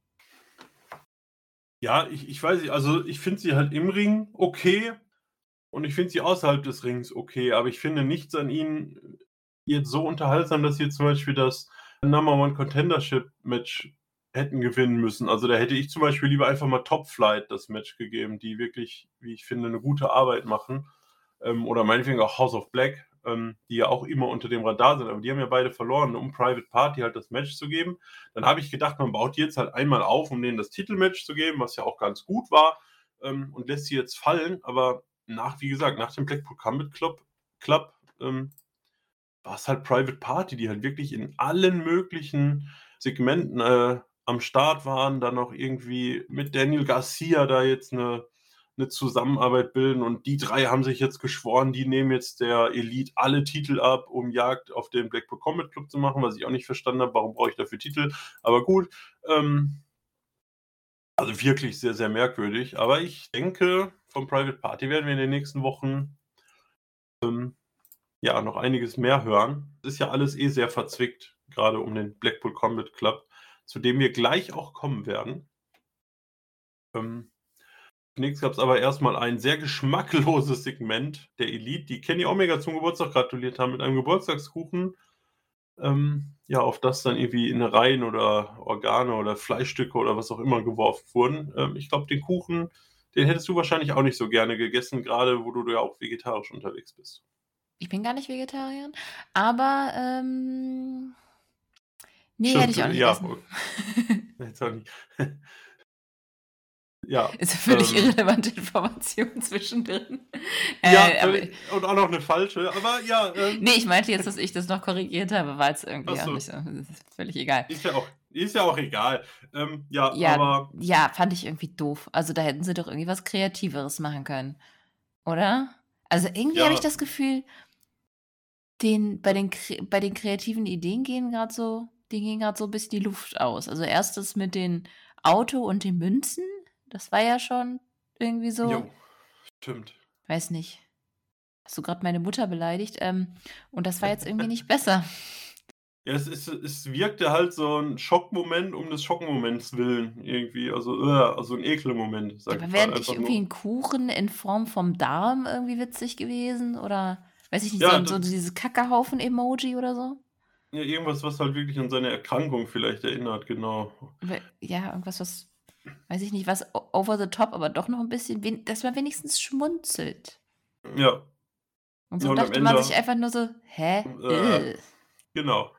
Ja, ich weiß nicht, also ich finde sie halt im Ring okay und ich finde sie außerhalb des Rings okay, aber ich finde nichts an ihnen jetzt so unterhaltsam, dass sie jetzt zum Beispiel das Number One Contendership Match hätten gewinnen müssen. Also da hätte ich zum Beispiel lieber einfach mal Top Flight das Match gegeben, die wirklich, wie ich finde, eine gute Arbeit machen. Oder meinetwegen auch House of Black, die ja auch immer unter dem Radar sind, aber die haben ja beide verloren, um Private Party halt das Match zu geben. Dann habe ich gedacht, man baut die jetzt halt einmal auf, um denen das Titelmatch zu geben, was ja auch ganz gut war, und lässt sie jetzt fallen. Aber wie gesagt, nach dem Blackpool Combat Club war es halt Private Party, die halt wirklich in allen möglichen Segmenten am Start waren, dann auch irgendwie mit Daniel Garcia da jetzt eine Zusammenarbeit bilden und die drei haben sich jetzt geschworen, die nehmen jetzt der Elite alle Titel ab, um Jagd auf den Blackpool Combat Club zu machen, was ich auch nicht verstanden habe, warum brauche ich dafür Titel, aber gut, also wirklich sehr, sehr merkwürdig, aber ich denke, von Private Party werden wir in den nächsten Wochen ja, noch einiges mehr hören. Es ist ja alles sehr verzwickt, gerade um den Blackpool Combat Club, zu dem wir gleich auch kommen werden. Zunächst gab es aber erstmal ein sehr geschmackloses Segment der Elite, die Kenny Omega zum Geburtstag gratuliert haben mit einem Geburtstagskuchen. Ja, auf das dann irgendwie Innereien oder Organe oder Fleischstücke oder was auch immer geworfen wurden. Ich glaube, den Kuchen, den hättest du wahrscheinlich auch nicht so gerne gegessen, gerade wo du ja auch vegetarisch unterwegs bist. ich bin gar nicht Vegetarier, aber nee, hätte Stimmt, ich auch nicht ja, gegessen. jetzt auch nicht. Ja, Ist eine völlig irrelevante Information zwischendrin. ja, Aber, und auch noch eine falsche, aber ja, nee, ich meinte jetzt, dass ich das noch korrigiert habe, war jetzt irgendwie auch achso, nicht so. Das ist völlig egal. ist ja auch egal. Ja, Ja, aber ja, fand ich irgendwie doof. Also da hätten sie doch irgendwie was Kreativeres machen können, oder? Also irgendwie habe ich ja, das Gefühl, bei den kreativen Ideen denen gehen gerade so ein bisschen die Luft aus. Also erst das mit den Auto und den Münzen, das war ja schon irgendwie so, jo, stimmt. weiß nicht, hast du gerade meine Mutter beleidigt? Und das war jetzt irgendwie nicht besser. Ja, es wirkte halt so ein Schockmoment um des Schockmoments willen irgendwie, also ein Ekelmoment, Ja, sag aber ich wäre mal, nicht einfach irgendwie nur. ein Kuchen in Form vom Darm irgendwie witzig gewesen? Oder weiß ich nicht, Ja, so dieses Kackehaufen-Emoji oder so? ja, irgendwas, was halt wirklich an seine Erkrankung vielleicht erinnert, genau. Ja, irgendwas, weiß ich nicht, was over the top, aber doch noch ein bisschen, dass man wenigstens schmunzelt. Ja, Und ja, so und am dachte man sich Ende, einfach nur so, hä? äh, genau,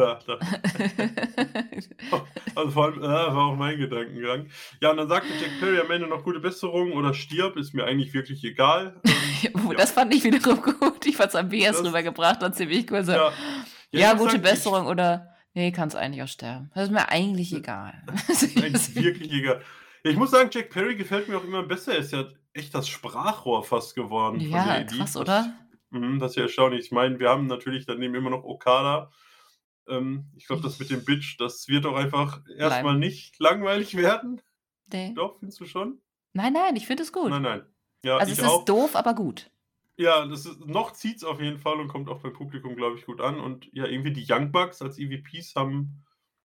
also vor allem, war auch mein Gedankengang. Ja, und dann sagte Jack Perry am Ende noch gute Besserung oder stirb, ist mir eigentlich wirklich egal. Ja, Das fand ich wiederum gut. Ich fand es am BS das, rübergebracht und ziemlich cool so, ja. Ja, ich ja, muss gute sagen, Besserung oder nee, kannst eigentlich auch sterben. Das ist mir eigentlich egal. ist eigentlich wirklich egal. Ja, ich muss sagen, Jack Perry gefällt mir auch immer besser. Er ist ja echt das Sprachrohr fast geworden von der Ja, Elite. krass, oder? Das ist ja erstaunlich. Ich meine, wir haben natürlich daneben immer noch Okada. Ich glaube, das mit dem Ich Bitch, das wird doch einfach erstmal bleiben. nicht langweilig werden. Nee. Doch, findest du schon? Nein, nein, ich finde es gut. Nein, nein. Ja, Also es ich ist auch. doof, aber gut. Ja, noch zieht es auf jeden Fall und kommt auch beim Publikum, glaube ich, gut an. Und ja, irgendwie die Young Bucks als EVPs haben,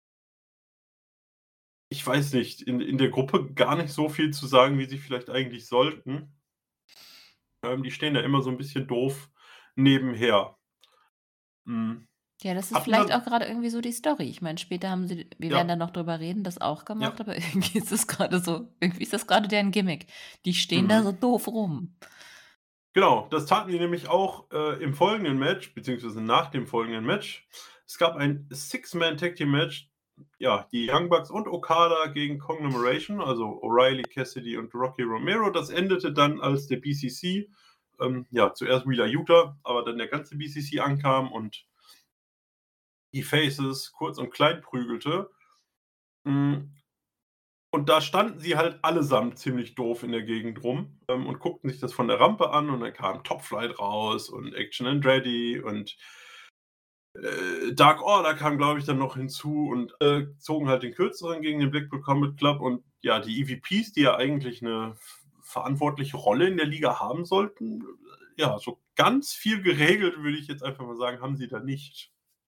ich weiß nicht, in der Gruppe gar nicht so viel zu sagen, wie sie vielleicht eigentlich sollten. Die stehen da immer so ein bisschen doof nebenher. Mhm. Ja, das ist Hatten vielleicht dann auch gerade irgendwie so die Story. Ich meine, später haben wir werden ja, dann noch drüber reden, das auch ja, gemacht, aber irgendwie ist das gerade so, irgendwie ist das gerade deren Gimmick. Die stehen da mhm. so doof rum. Genau, das taten die nämlich auch, im folgenden Match, beziehungsweise nach dem folgenden Match. Es gab ein Six-Man-Tag-Team-Match, ja, die Young Bucks und Okada gegen Conglomeration, also O'Reilly, Cassidy und Rocky Romero. Das endete dann, als der BCC, ja, zuerst Wheeler Yuta, aber dann der ganze BCC ankam und die Faces kurz und klein prügelte. Und da standen sie halt allesamt ziemlich doof in der Gegend rum, und guckten sich das von der Rampe an und dann kam Top Flight raus und Action Andretti und Dark Order kam, glaube ich, dann noch hinzu und zogen halt den kürzeren gegen den Blackpool Combat Club und ja, die EVPs, die ja eigentlich eine verantwortliche Rolle in der Liga haben sollten, ja, so ganz viel geregelt, würde ich jetzt einfach mal sagen, haben sie da nicht.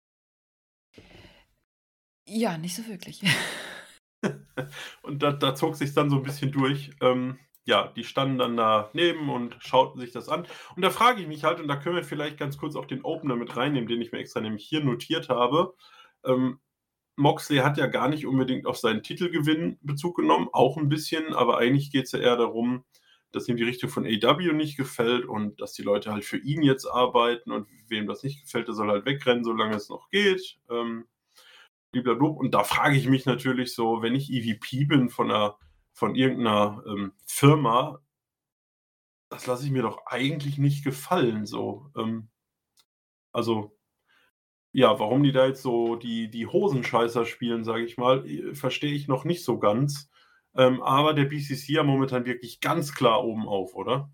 Ja, nicht so wirklich. Und da zog sich dann so ein bisschen durch. Ja, die standen dann daneben und schauten sich das an. Und da frage ich mich halt, und da können wir vielleicht ganz kurz auch den Opener mit reinnehmen, den ich mir extra nämlich hier notiert habe. Moxley hat ja gar nicht unbedingt auf seinen Titelgewinn Bezug genommen, auch ein bisschen, aber eigentlich geht es ja eher darum, dass ihm die Richtung von AEW nicht gefällt und dass die Leute halt für ihn jetzt arbeiten und wem das nicht gefällt, der soll halt wegrennen, solange es noch geht. Blablabla. Und da frage ich mich natürlich so, wenn ich EVP bin von irgendeiner Firma, das lasse ich mir doch eigentlich nicht gefallen. So. Also, ja, warum die da jetzt so die Hosenscheißer spielen, sage ich mal, verstehe ich noch nicht so ganz. Aber der BCC ja momentan wirklich ganz klar oben auf, oder?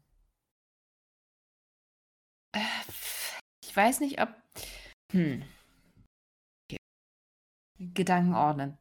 Äh, Ich weiß nicht, ob. Hm. Gedanken ordnen.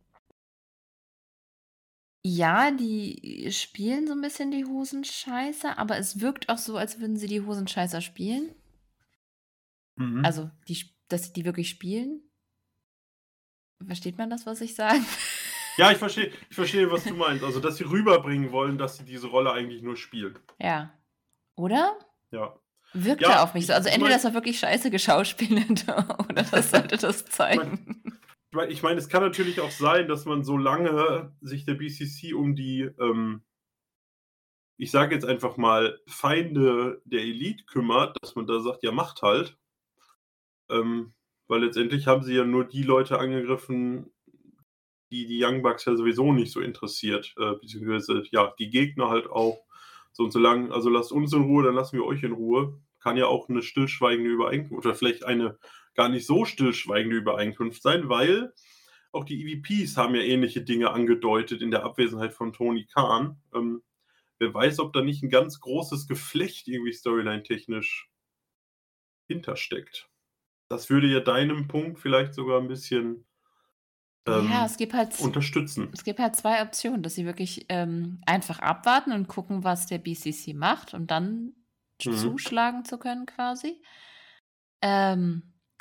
Ja, die spielen so ein bisschen die Hosenscheißer, aber es wirkt auch so, als würden sie die Hosenscheißer spielen. Mhm. Also, dass sie die wirklich spielen. Versteht man das, was ich sage? Ja, ich verstehe, was du meinst. Also, dass sie rüberbringen wollen, dass sie diese Rolle eigentlich nur spielen. Ja. Oder? Ja. Wirkte Ja, auf mich so. Also ich entweder meine, das war wirklich scheiße geschauspielert oder das sollte das zeigen. ich meine, es kann natürlich auch sein, dass man, solange sich der BCC um die, ich sage jetzt einfach mal, Feinde der Elite kümmert, dass man da sagt, ja, macht halt. Weil letztendlich haben sie ja nur die Leute angegriffen, die Young Bucks ja sowieso nicht so interessiert, beziehungsweise, ja, die Gegner halt auch. So und so lang, also lasst uns in Ruhe, dann lassen wir euch in Ruhe. Kann ja auch eine stillschweigende Übereinkunft oder vielleicht eine gar nicht so stillschweigende Übereinkunft sein, weil auch die EVPs haben ja ähnliche Dinge angedeutet in der Abwesenheit von Tony Khan. Wer weiß, ob da nicht ein ganz großes Geflecht irgendwie storyline-technisch hintersteckt. Das würde ja deinem Punkt vielleicht sogar ein bisschen Ja, unterstützen. es gibt halt 2 Optionen, dass sie wirklich, einfach abwarten und gucken, was der BCC macht und dann Mhm. zuschlagen zu können quasi. Ähm,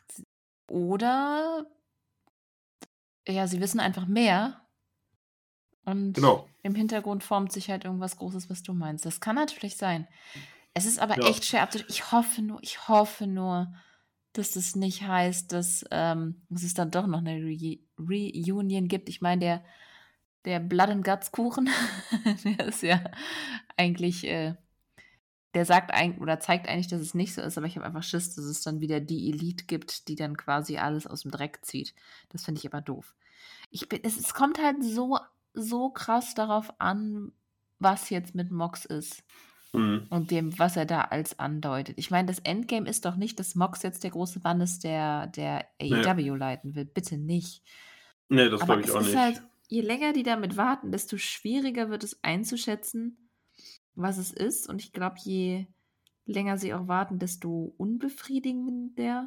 oder ja, sie wissen einfach mehr und Genau. im Hintergrund formt sich halt irgendwas Großes, was du meinst. Das kann natürlich sein. Es ist aber Ja. echt schwer abzusch ich hoffe nur, dass das nicht heißt, dass es dann doch noch eine Reunion gibt. Ich meine, der Blood and Guts Kuchen, der ist ja eigentlich, der sagt eigentlich oder zeigt eigentlich, dass es nicht so ist, aber ich habe einfach Schiss, dass es dann wieder die Elite gibt, die dann quasi alles aus dem Dreck zieht. Das finde ich aber doof. Es kommt halt so krass darauf an, was jetzt mit Mox ist Mhm. und dem, was er da als andeutet. Ich meine, das Endgame ist doch nicht, dass Mox jetzt der große Mann ist, der Ne, AEW leiten will. Bitte nicht. ne, das Aber glaube ich es auch ist nicht. halt, je länger die damit warten, desto schwieriger wird es einzuschätzen, was es ist. Und ich glaube, je länger sie auch warten, desto unbefriedigender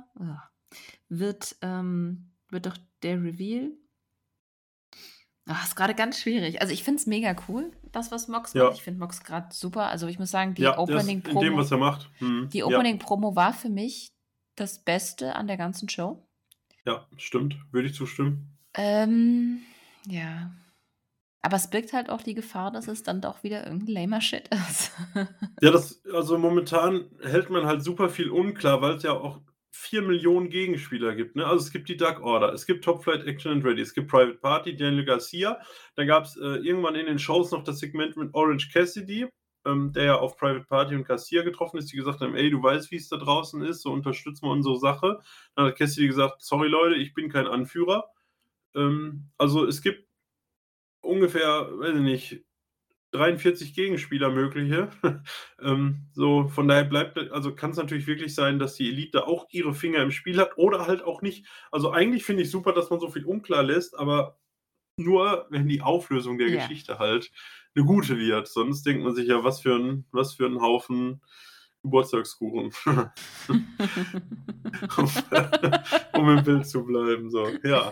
wird doch der Reveal. Ist gerade ganz schwierig. Also ich finde es mega cool, das, was Mox macht. Ja, Ich finde Mox gerade super. Also ich muss sagen, ja, der ist in dem, was er macht. Die Ja, Opening-Promo war für mich das Beste an der ganzen Show. ja, stimmt, würde ich zustimmen. Ja. Aber es birgt halt auch die Gefahr, dass es dann doch wieder irgendein lamer Shit ist. Ja, also momentan hält man halt super viel unklar, weil es ja auch 4 Millionen Gegenspieler gibt, ne? Also, es gibt die Dark Order, es gibt Top Flight, Action and Ready, es gibt Private Party, Daniel Garcia. Dann gab's irgendwann in den Shows noch das Segment mit Orange Cassidy. der ja auf Private Party und Garcia getroffen ist, die gesagt haben, ey, du weißt, wie es da draußen ist, so unterstützen wir unsere Sache. Dann hat Cassidy gesagt, sorry Leute, ich bin kein Anführer. Also es gibt ungefähr, weiß ich nicht, 43 Gegenspieler mögliche. So, von daher also kann es natürlich wirklich sein, dass die Elite auch ihre Finger im Spiel hat oder halt auch nicht. Also eigentlich finde ich super, dass man so viel unklar lässt, aber nur, wenn die Auflösung der Ja. Geschichte halt eine gute wird. Sonst denkt man sich ja, was für ein Haufen Geburtstagskuchen. Um im Bild zu bleiben. So, ja.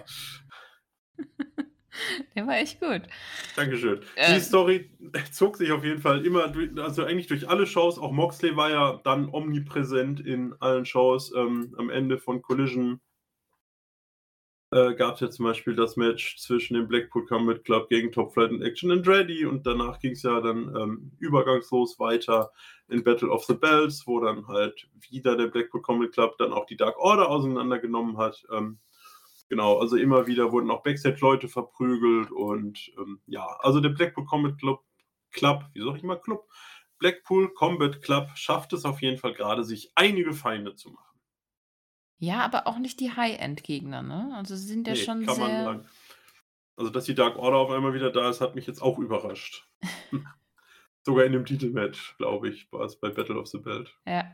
Der war echt gut. Dankeschön. Die Story zog sich auf jeden Fall immer also eigentlich durch alle Shows. Auch Moxley war ja dann omnipräsent in allen Shows. Am Ende von Collision gab es ja zum Beispiel das Match zwischen dem Blackpool Combat Club gegen Top Flight und Action Andretti und danach ging es ja dann übergangslos weiter in Battle of the Bells, wo dann halt wieder der Blackpool Combat Club dann auch die Dark Order auseinandergenommen hat. Genau, also immer wieder wurden auch Backstage-Leute verprügelt und ja, also der Blackpool Combat Club, wie sag ich mal Club? Blackpool Combat Club schafft es auf jeden Fall gerade, sich einige Feinde zu machen. Ja, aber auch nicht die High-End-Gegner, ne? Also sie sind ja Nee, schon kann man sehr. sagen. Also, dass die Dark Order auf einmal wieder da ist, hat mich jetzt auch überrascht. Sogar in dem Titelmatch, glaube ich, war es bei Battle of the Belt. Ja.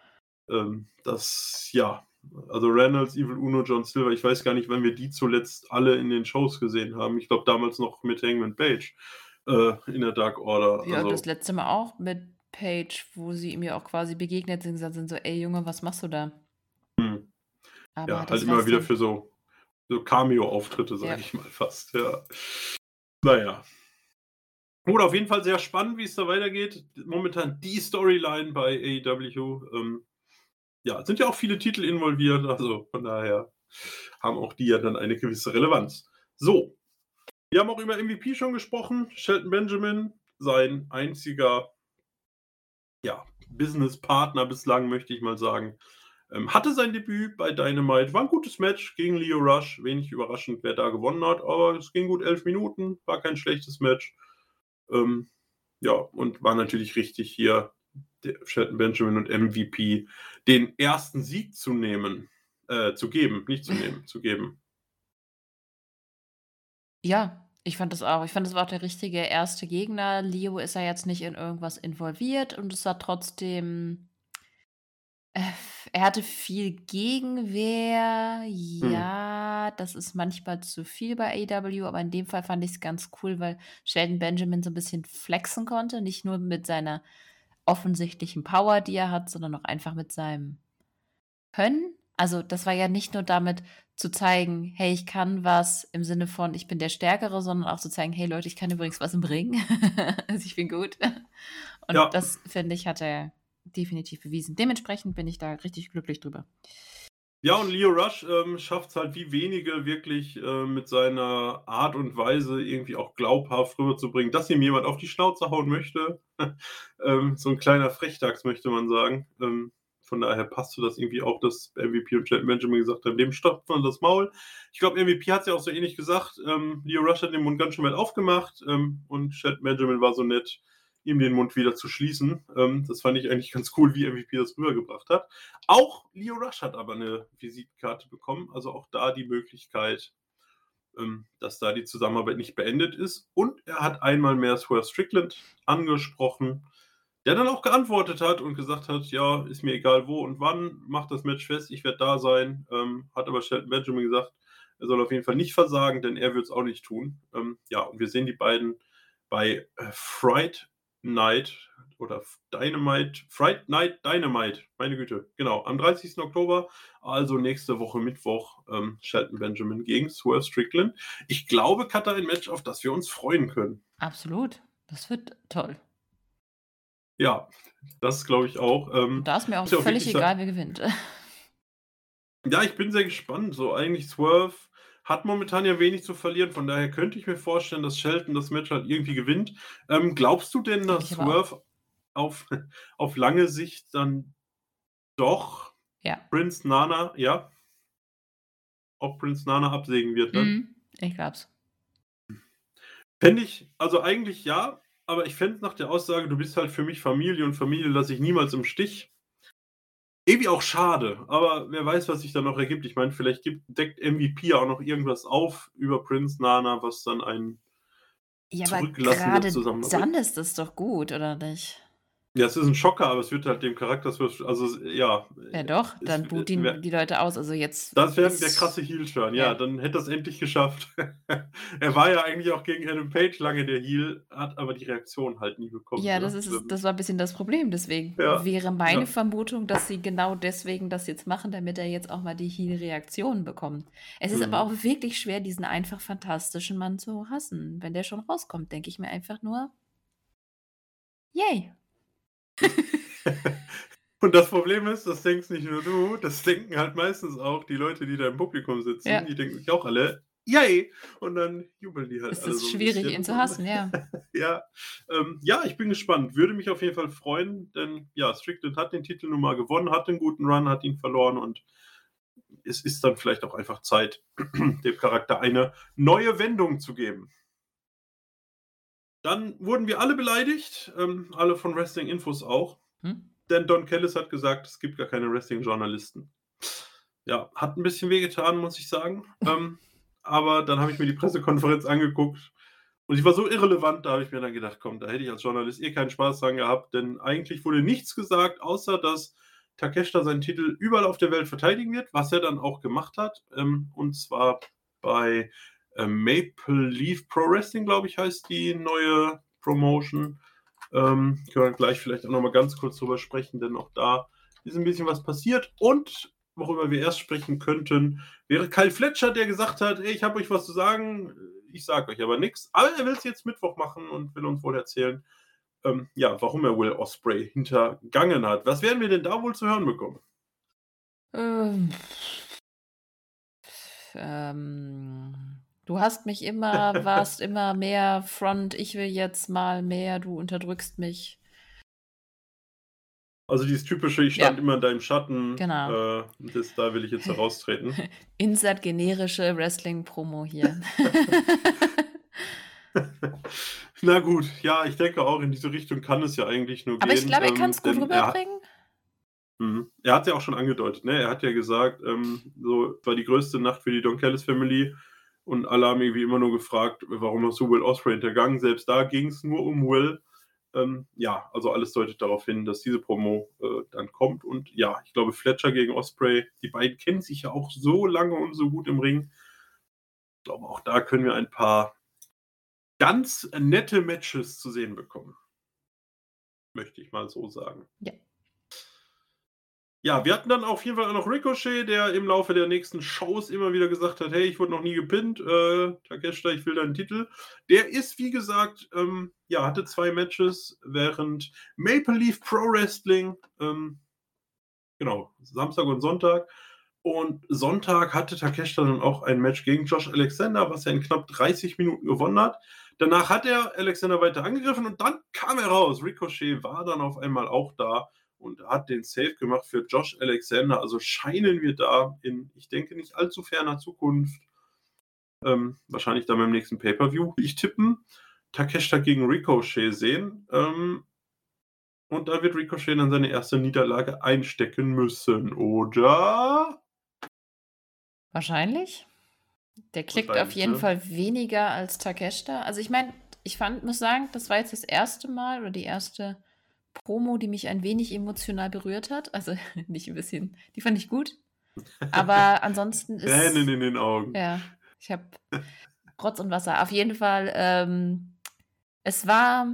Ja, also Reynolds, Evil Uno, John Silver, ich weiß gar nicht, wann wir die zuletzt alle in den Shows gesehen haben. Ich glaube damals noch mit Hangman Page in der Dark Order. Ja, und das Also, letzte Mal auch mit Paige, wo sie ihm ja auch quasi begegnet sind und gesagt sind so: „Ey Junge, was machst du da?" Aber ja, halt das immer war's wieder dann. für so Cameo-Auftritte, Ja. sage ich mal fast, ja. Naja. Gut, auf jeden Fall sehr spannend, wie es da weitergeht. Momentan die Storyline bei AEW. Ja, sind ja auch viele Titel involviert, also von daher haben auch die ja dann eine gewisse Relevanz. So, wir haben auch über MVP schon gesprochen. Shelton Benjamin, sein einziger, ja, Businesspartner bislang, möchte ich mal sagen, hatte sein Debüt bei Dynamite. War ein gutes Match gegen Lio Rush. Wenig überraschend, wer da gewonnen hat, aber es ging gut 11 Minuten. War kein schlechtes Match. Ja, und war natürlich richtig hier, der Shelton Benjamin und MVP den ersten Sieg zu nehmen. Zu geben, nicht zu nehmen, zu geben. Ja, ich fand das auch. Ich fand, das war auch der richtige erste Gegner. Leo ist ja jetzt nicht in irgendwas involviert und es war trotzdem. Äh, Er hatte viel Gegenwehr. Hm. Ja, das ist manchmal zu viel bei AEW, aber in dem Fall fand ich es ganz cool, weil Shelton Benjamin so ein bisschen flexen konnte, nicht nur mit seiner offensichtlichen Power, die er hat, sondern auch einfach mit seinem Können. Also, das war ja nicht nur damit zu zeigen: „Hey, ich kann was", im Sinne von: „Ich bin der Stärkere", sondern auch zu zeigen: „Hey Leute, ich kann übrigens was im Ring." Also, ich bin gut. Und Ja, das, finde ich, hat er definitiv bewiesen. Dementsprechend bin ich da richtig glücklich drüber. ja, und Lio Rush schafft es halt wie wenige wirklich mit seiner Art und Weise irgendwie auch glaubhaft rüberzubringen, dass ihm jemand auf die Schnauze hauen möchte. So ein kleiner Frechdachs, möchte man sagen. Von daher passte das irgendwie auch, dass MVP und Shelton Benjamin gesagt haben, dem stopft man das Maul. Ich glaube, MVP hat es ja auch so ähnlich gesagt. Lio Rush hat den Mund ganz schön weit aufgemacht und Shelton Benjamin war so nett, ihm den Mund wieder zu schließen. Das fand ich eigentlich ganz cool, wie MVP das rübergebracht hat. Auch Lio Rush hat aber eine Visitenkarte bekommen, also auch da die Möglichkeit, dass da die Zusammenarbeit nicht beendet ist. Und er hat einmal mehr Swerve Strickland angesprochen, der dann auch geantwortet hat und gesagt hat, ja, ist mir egal wo und wann, macht das Match fest, ich werde da sein. Hat aber Shelton Benjamin gesagt, er soll auf jeden Fall nicht versagen, denn er wird es auch nicht tun. Ja, und wir sehen die beiden bei Fright Night oder Dynamite, Fright Night Dynamite, meine Güte, genau, am 30. Oktober, also nächste Woche Mittwoch, Shelton Benjamin gegen Swerve Strickland. Ich glaube, Katha, ein Match, auf das wir uns freuen können. Absolut. Das wird toll. Ja, das glaube ich auch. Und da ist mir auch Muss ja auch völlig wirklich sagen, egal, wer gewinnt. ja, ich bin sehr gespannt. So eigentlich Swerve hat momentan ja wenig zu verlieren, von daher könnte ich mir vorstellen, dass Shelton das Match halt irgendwie gewinnt. Glaubst du denn, Denke dass ich aber auch. Swerve auf, auf lange Sicht dann doch Ja. Prince Nana, ja, auch Prince Nana absägen wird dann? Ich glaub's. Fände ich, also eigentlich ja, aber ich fände nach der Aussage, du bist halt für mich Familie und Familie lasse ich niemals im Stich, irgendwie auch schade. Aber wer weiß, was sich da noch ergibt. Ich meine, vielleicht deckt MVP ja auch noch irgendwas auf über Prince Nana, was dann ein Ja, aber Zurückgelassene gerade zusammenbringt. dann ist das doch gut, oder nicht? Ja, es ist ein Schocker, aber es wird halt dem Charakter, also, ja, Ja doch, es dann buht ihn die Leute aus. Also jetzt das wäre der ist krasse Heel-Turn. Ja, ja. dann hätte er's endlich geschafft. Er war ja eigentlich auch gegen Adam Page lange der Heel, hat aber die Reaktion halt nie bekommen, Ja, das ne? ist es, das war ein bisschen das Problem. Deswegen Ja, wäre meine ja. Vermutung, dass sie genau deswegen das jetzt machen, damit er jetzt auch mal die Heel-Reaktion bekommt. Es ist aber Mhm. auch wirklich schwer, diesen einfach fantastischen Mann zu hassen. Wenn der schon rauskommt, denke ich mir einfach nur: „Yay." Und das Problem ist, das denkst nicht nur du, das denken halt meistens auch die Leute, die da im Publikum sitzen. Ja, Die denken sich auch alle: „Yay!" Und dann jubeln die halt es alle ist so 'n schwierig, ihn bisschen zu und hassen, ja. ja, ja, ich bin gespannt. Würde mich auf jeden Fall freuen, denn ja, Strickland hat den Titel nun mal gewonnen, hat 'n guten Run, hat ihn verloren und es ist dann vielleicht auch einfach Zeit, dem Charakter eine neue Wendung zu geben. Dann wurden wir alle beleidigt, alle von Wrestling Infos auch, Hm? denn Don Callis hat gesagt, es gibt gar keine Wrestling-Journalisten. Ja, hat ein bisschen wehgetan, muss ich sagen. Aber dann habe ich mir die Pressekonferenz angeguckt und die war so irrelevant, da habe ich mir dann gedacht: „Komm, da hätte ich als Journalist keinen Spaß dran gehabt", denn eigentlich wurde nichts gesagt, außer dass Takeshita seinen Titel überall auf der Welt verteidigen wird, was er dann auch gemacht hat, und zwar bei, Maple Leaf Pro Wrestling, glaube ich, heißt die neue Promotion. Können wir gleich vielleicht auch noch mal ganz kurz drüber sprechen, denn auch da ist ein bisschen was passiert. Und worüber wir erst sprechen könnten, wäre Kyle Fletcher, der gesagt hat: „Ey, ich habe euch was zu sagen, ich sage euch aber nichts." Aber er will es jetzt Mittwoch machen und will uns wohl erzählen, ja, warum er Will Ospreay hintergangen hat. Was werden wir denn da wohl zu hören bekommen? Ähm, du hast mich immer warst immer mehr Front, ich will jetzt mal mehr, du unterdrückst mich. Also dieses typische: „Ich stand Ja, immer in deinem Schatten, genau. da will ich jetzt heraustreten." Insert generische Wrestling-Promo hier. Na gut, ja, ich denke auch, in diese Richtung kann es ja eigentlich nur Aber ich gehen, glaube, er kann's gut denn rüberbringen. er hat's ja auch schon angedeutet, ne? Er hat ja gesagt, so war die größte Nacht für die Don Callis Family und alle haben irgendwie immer nur gefragt: „Warum hast du Will Ospreay hintergangen?" Selbst da ging's nur um Will. Ja, also alles deutet darauf hin, dass diese Promo, dann kommt und ja, ich glaube, Fletcher gegen Ospreay, die beiden kennen sich ja auch so lange und so gut im Ring. Ich glaube, auch da können wir ein paar ganz nette Matches zu sehen bekommen, möchte ich mal so sagen. Ja. Ja, wir hatten dann auf jeden Fall auch noch Ricochet, der im Laufe der nächsten Shows immer wieder gesagt hat: „Hey, ich wurde noch nie gepinnt, Takeshita, ich will deinen Titel." Der ist, wie gesagt, ja, hatte 2 Matches während Maple Leaf Pro Wrestling, genau, Samstag und Sonntag. Und Sonntag hatte Takeshita dann auch ein Match gegen Josh Alexander, was er in knapp 30 Minuten gewonnen hat. Danach hat er Alexander weiter angegriffen und dann kam er raus. Ricochet war dann auf einmal auch da und hat den Save gemacht für Josh Alexander. Also scheinen wir da in, ich denke, nicht allzu ferner Zukunft, wahrscheinlich dann beim nächsten Pay-Per-View, ich tippen, Takeshita gegen Ricochet sehen. Und da wird Ricochet dann seine erste Niederlage einstecken müssen, oder? Wahrscheinlich. Der klickt auf Wahrscheinlich, jeden ne? Fall weniger als Takeshita. Also, ich meine, muss sagen, das war jetzt das erste Mal oder die erste Promo, die mich ein wenig emotional berührt hat. Also, nicht ein bisschen, die fand ich gut. Aber ansonsten Tränen ist in den Augen. ja, ich habe Rotz und Wasser. Auf jeden Fall, es war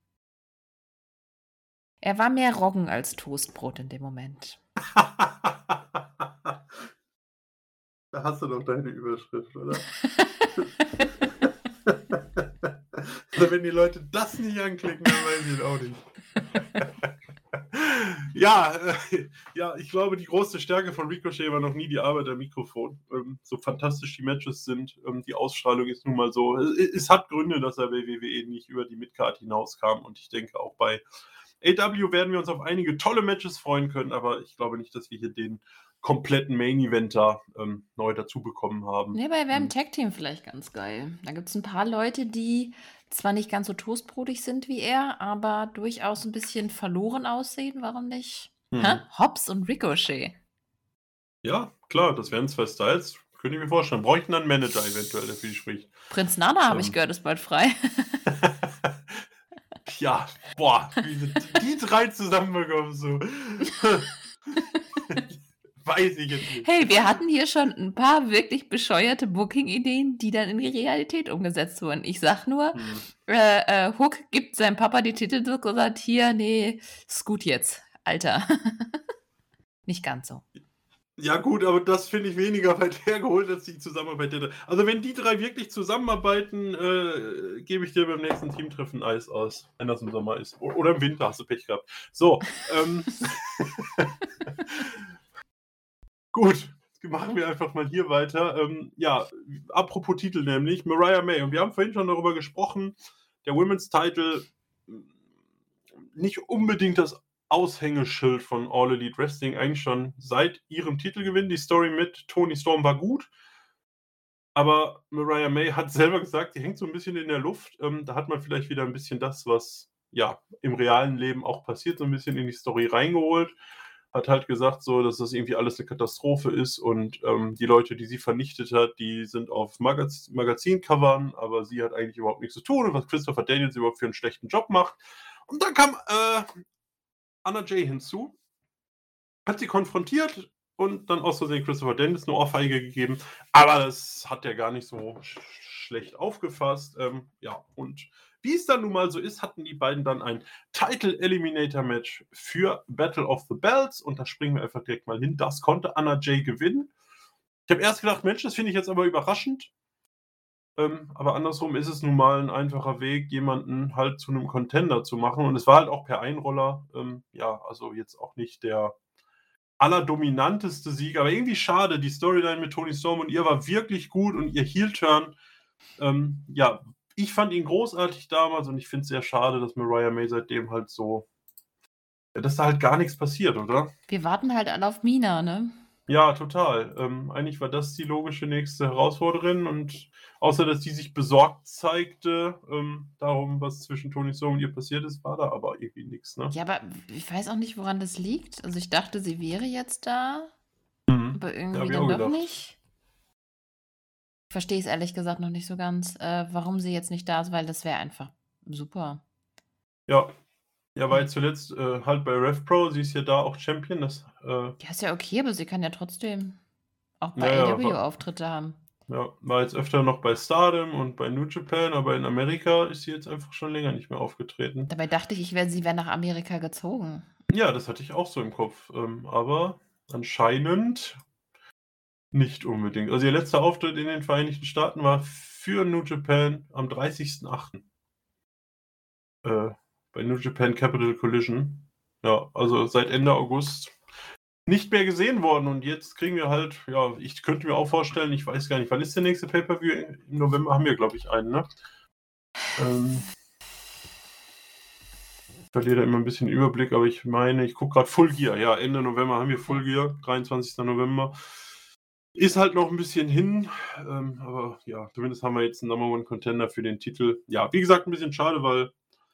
er war mehr Roggen als Toastbrot in dem Moment. Da hast du doch deine Überschrift, oder? Also, wenn die Leute das nicht anklicken, dann weiß ich es auch nicht. Ja, ja, ich glaube, die große Stärke von Ricochet war noch nie die Arbeit am Mikrofon. So fantastisch die Matches sind, die Ausstrahlung ist nun mal so. Es hat Gründe, dass er bei WWE nicht über die Midcard hinauskam und ich denke auch bei AEW werden wir uns auf einige tolle Matches freuen können, aber ich glaube nicht, dass wir hier den kompletten Main-Eventer neu dazu bekommen haben. Nee, bei WM Tag Team vielleicht ganz geil. Da gibt es ein paar Leute, die zwar nicht ganz so toastbrotig sind wie er, aber durchaus ein bisschen verloren aussehen. Warum nicht? Hobbs und Ricochet. Ja, klar, das wären 2 Styles. Könnte ich mir vorstellen. Bräuchten dann einen Manager eventuell, der für die spricht. Prinz Nana, habe ich gehört, ist bald frei. Ja, boah, wie die 3 zusammenbekommen, so. Weiß ich jetzt nicht. Hey, wir hatten hier schon ein paar wirklich bescheuerte Booking-Ideen, die dann in die Realität umgesetzt wurden. Ich sag nur, Hook gibt seinem Papa die Titel und sagt, hier, nee, ist gut jetzt, Alter. Nicht ganz so. Ja gut, aber das finde ich weniger weit hergeholt als die Zusammenarbeit der 3. Also wenn die 3 wirklich zusammenarbeiten, gebe ich dir beim nächsten Teamtreffen Eis aus, wenn das im Sommer ist. Oder im Winter, hast du Pech gehabt. So, gut, jetzt machen wir einfach mal hier weiter. Ja, apropos Titel nämlich, Mariah May. Und wir haben vorhin schon darüber gesprochen, der Women's Title nicht unbedingt das Aushängeschild von All Elite Wrestling, eigentlich schon seit ihrem Titelgewinn. Die Story mit Toni Storm war gut, aber Mariah May hat selber gesagt, die hängt so ein bisschen in der Luft. Da hat man vielleicht wieder ein bisschen das, was ja im realen Leben auch passiert, so ein bisschen in die Story reingeholt. Hat halt gesagt, so, dass das irgendwie alles eine Katastrophe ist und die Leute, die sie vernichtet hat, die sind auf Magazincovern, aber sie hat eigentlich überhaupt nichts zu tun und was Christopher Daniels überhaupt für einen schlechten Job macht. Und dann kam Anna Jay hinzu, hat sie konfrontiert und dann aus Versehen Christopher Daniels eine Ohrfeige gegeben. Aber das hat er gar nicht so schlecht aufgefasst. Ja, und wie es dann nun mal so ist, hatten die beiden dann ein Title Eliminator Match für Battle of the Belts. Und da springen wir einfach direkt mal hin. Das konnte Anna Jay gewinnen. Ich habe erst gedacht, Mensch, das finde ich jetzt aber überraschend. Aber andersrum ist es nun mal ein einfacher Weg, jemanden halt zu einem Contender zu machen. Und es war halt auch per Einroller. Ja, also jetzt auch nicht der allerdominanteste Sieg, aber irgendwie schade. Die Storyline mit Toni Storm und ihr war wirklich gut und ihr Heel-Turn, ja, ich fand ihn großartig damals und ich finde es sehr schade, dass Mariah May seitdem halt so, ja, dass da halt gar nichts passiert, oder? Wir warten halt alle auf Mina, ne? Ja, total. Eigentlich war das die logische nächste Herausforderin und außer, dass die sich besorgt zeigte, darum, was zwischen Toni Storm und ihr passiert ist, war da aber irgendwie nichts, ne? Ja, aber ich weiß auch nicht, woran das liegt. Also ich dachte, sie wäre jetzt da, aber Ja, irgendwie hab ich dann auch doch gedacht. nicht. Ich verstehe es ehrlich gesagt noch nicht so ganz, warum sie jetzt nicht da ist, weil das wäre einfach super. Ja. Ja, war jetzt zuletzt halt bei RevPro, sie ist ja da auch Champion. Das, Ja, ist ja okay, aber sie kann ja trotzdem auch bei ja, AEW Auftritte haben. ja, war jetzt öfter noch bei Stardom und bei New Japan, aber in Amerika ist sie jetzt einfach schon länger nicht mehr aufgetreten. Dabei dachte ich, sie wäre nach Amerika gezogen. Ja, das hatte ich auch so im Kopf, aber anscheinend nicht unbedingt. Also ihr letzter Auftritt in den Vereinigten Staaten war für New Japan am 30.08. Bei New Japan Capital Collision. Ja, also seit Ende August nicht mehr gesehen worden und jetzt kriegen wir halt, ja, ich könnte mir auch vorstellen, ich weiß gar nicht, wann ist der nächste Pay-Per-View? Im November haben wir, glaube ich, einen, ne? Ich verliere da immer ein bisschen den Überblick, aber ich meine, ich gucke gerade Full Gear. Ja, Ende November haben wir Full Gear, 23. November. Ist halt noch ein bisschen hin, aber ja, zumindest haben wir jetzt einen Number One Contender für den Titel. Ja, wie gesagt, ein bisschen schade, weil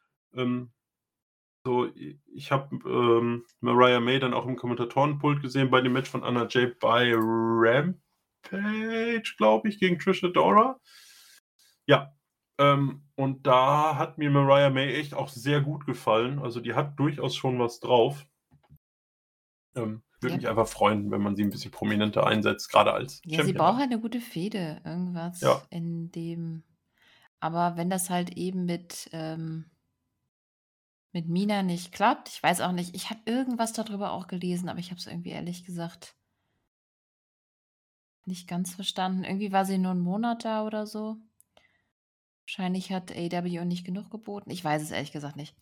so, ich habe Mariah May dann auch im Kommentatorenpult gesehen bei dem Match von Anna Jay bei Rampage, glaube ich, gegen Trish Adora. Ja, und da hat mir Mariah May echt auch sehr gut gefallen. Also die hat durchaus schon was drauf. Würde Ja. mich einfach freuen, wenn man sie ein bisschen prominenter einsetzt, gerade als Ja, Champion. sie braucht halt eine gute Fehde, irgendwas Ja. in dem. Aber wenn das halt eben mit Mina nicht klappt, ich weiß auch nicht, ich habe irgendwas darüber auch gelesen, aber ich habe es irgendwie ehrlich gesagt nicht ganz verstanden. Irgendwie war sie nur einen Monat da oder so. Wahrscheinlich hat AEW nicht genug geboten. Ich weiß es ehrlich gesagt nicht.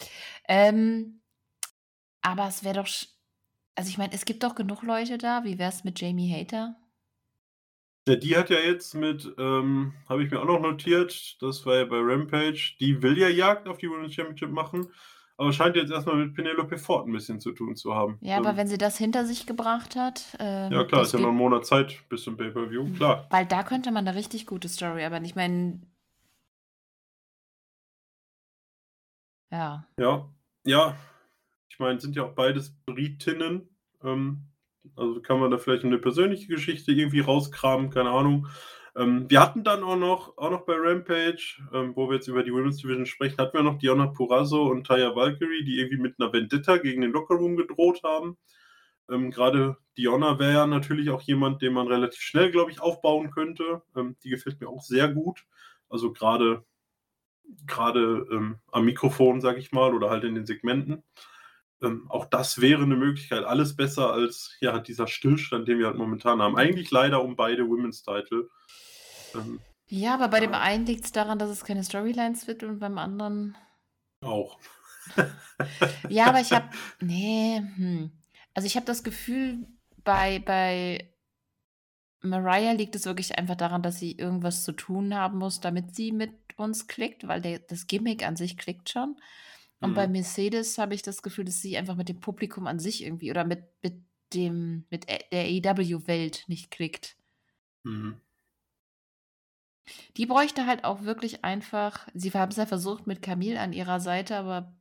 Aber es wäre doch. Also ich meine, es gibt doch genug Leute da. Wie wär's mit Jamie Hayter? Ja, die hat ja jetzt mit, habe ich mir auch noch notiert, das war ja bei Rampage, die will ja Jagd auf die Women's Championship machen, aber scheint jetzt erstmal mit Penelope Ford ein bisschen zu tun zu haben. Ja, aber wenn sie das hinter sich gebracht hat, Ja klar, ist das ja noch geht, ein Monat Zeit bis zum Pay-Per-View, klar. weil da könnte man eine richtig gute Story, aber ich meine, ja. Ja, ja, ich meine, sind ja auch beides Britinnen. Also kann man da vielleicht eine persönliche Geschichte irgendwie rauskramen, keine Ahnung. Wir hatten dann auch noch bei Rampage, wo wir jetzt über die Women's Division sprechen, hatten wir noch Deonna Purrazzo und Taya Valkyrie, die irgendwie mit einer Vendetta gegen den Lockerroom gedroht haben. Gerade Deonna wäre ja natürlich auch jemand, den man relativ schnell, glaube ich, aufbauen könnte. Die gefällt mir auch sehr gut. Also gerade am Mikrofon, sage ich mal, oder halt in den Segmenten. Auch das wäre eine Möglichkeit. Alles besser als ja, dieser Stillstand, den wir halt momentan haben. Eigentlich leider um beide Women's Title. Ja, aber bei dem Ja. einen liegt es daran, dass es keine Storylines wird und beim anderen. Auch. Ja, aber ich habe. Nee, Also ich habe das Gefühl, bei Mariah liegt es wirklich einfach daran, dass sie irgendwas zu tun haben muss, damit sie mit uns klickt, weil das Gimmick an sich klickt schon. Und bei Mhm. Mercedes habe ich das Gefühl, dass sie einfach mit dem Publikum an sich irgendwie oder mit der AEW-Welt nicht klickt. Mhm. Die bräuchte halt auch wirklich einfach, sie haben es ja versucht mit Camille an ihrer Seite, aber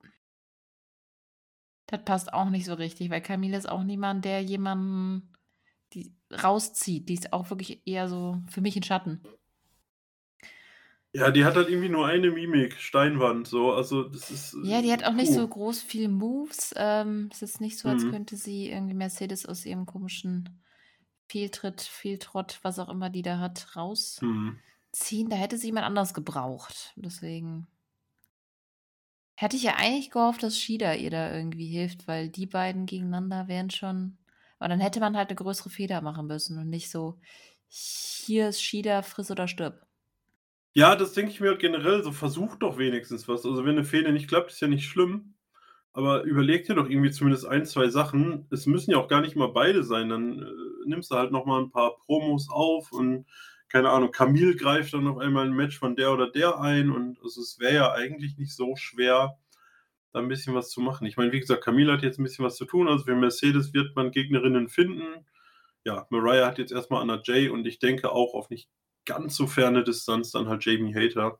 das passt auch nicht so richtig, weil Camille ist auch niemand, der jemanden rauszieht. Die ist auch wirklich eher so für mich ein Schatten. Ja, die hat halt irgendwie nur eine Mimik, Steinwand, so. Also, das ist, Ja, die hat auch nicht so puh. groß viel Moves. Es ist nicht so, als Mhm. könnte sie irgendwie Mercedes aus ihrem komischen Fehltrott, was auch immer die da hat, Mhm. rausziehen. Da hätte sie jemand anderes gebraucht. Deswegen hätte ich ja eigentlich gehofft, dass Shida ihr da irgendwie hilft, weil die beiden gegeneinander wären schon. Aber dann hätte man halt eine größere Feder machen müssen und nicht so, hier ist Shida, friss oder stirb. Ja, das denke ich mir halt generell so, versucht doch wenigstens was. Also, wenn eine Fehde nicht klappt, ist ja nicht schlimm, aber überleg dir doch irgendwie zumindest ein, 2 Sachen. Es müssen ja auch gar nicht mal beide sein. Dann, nimmst du halt noch mal 'n paar Promos auf und, keine Ahnung, Camille greift dann auf einmal 'n Match von der oder der ein und also, es wäre ja eigentlich nicht so schwer, da 'n bisschen was zu machen. Ich meine, wie gesagt, Camille hat jetzt 'n bisschen was zu tun, also für Mercedes wird man Gegnerinnen finden. Ja, Mariah hat jetzt erst mal Anna Jay und ich denke auch auf nicht ganz so ferne Distanz dann halt Jamie Hayter.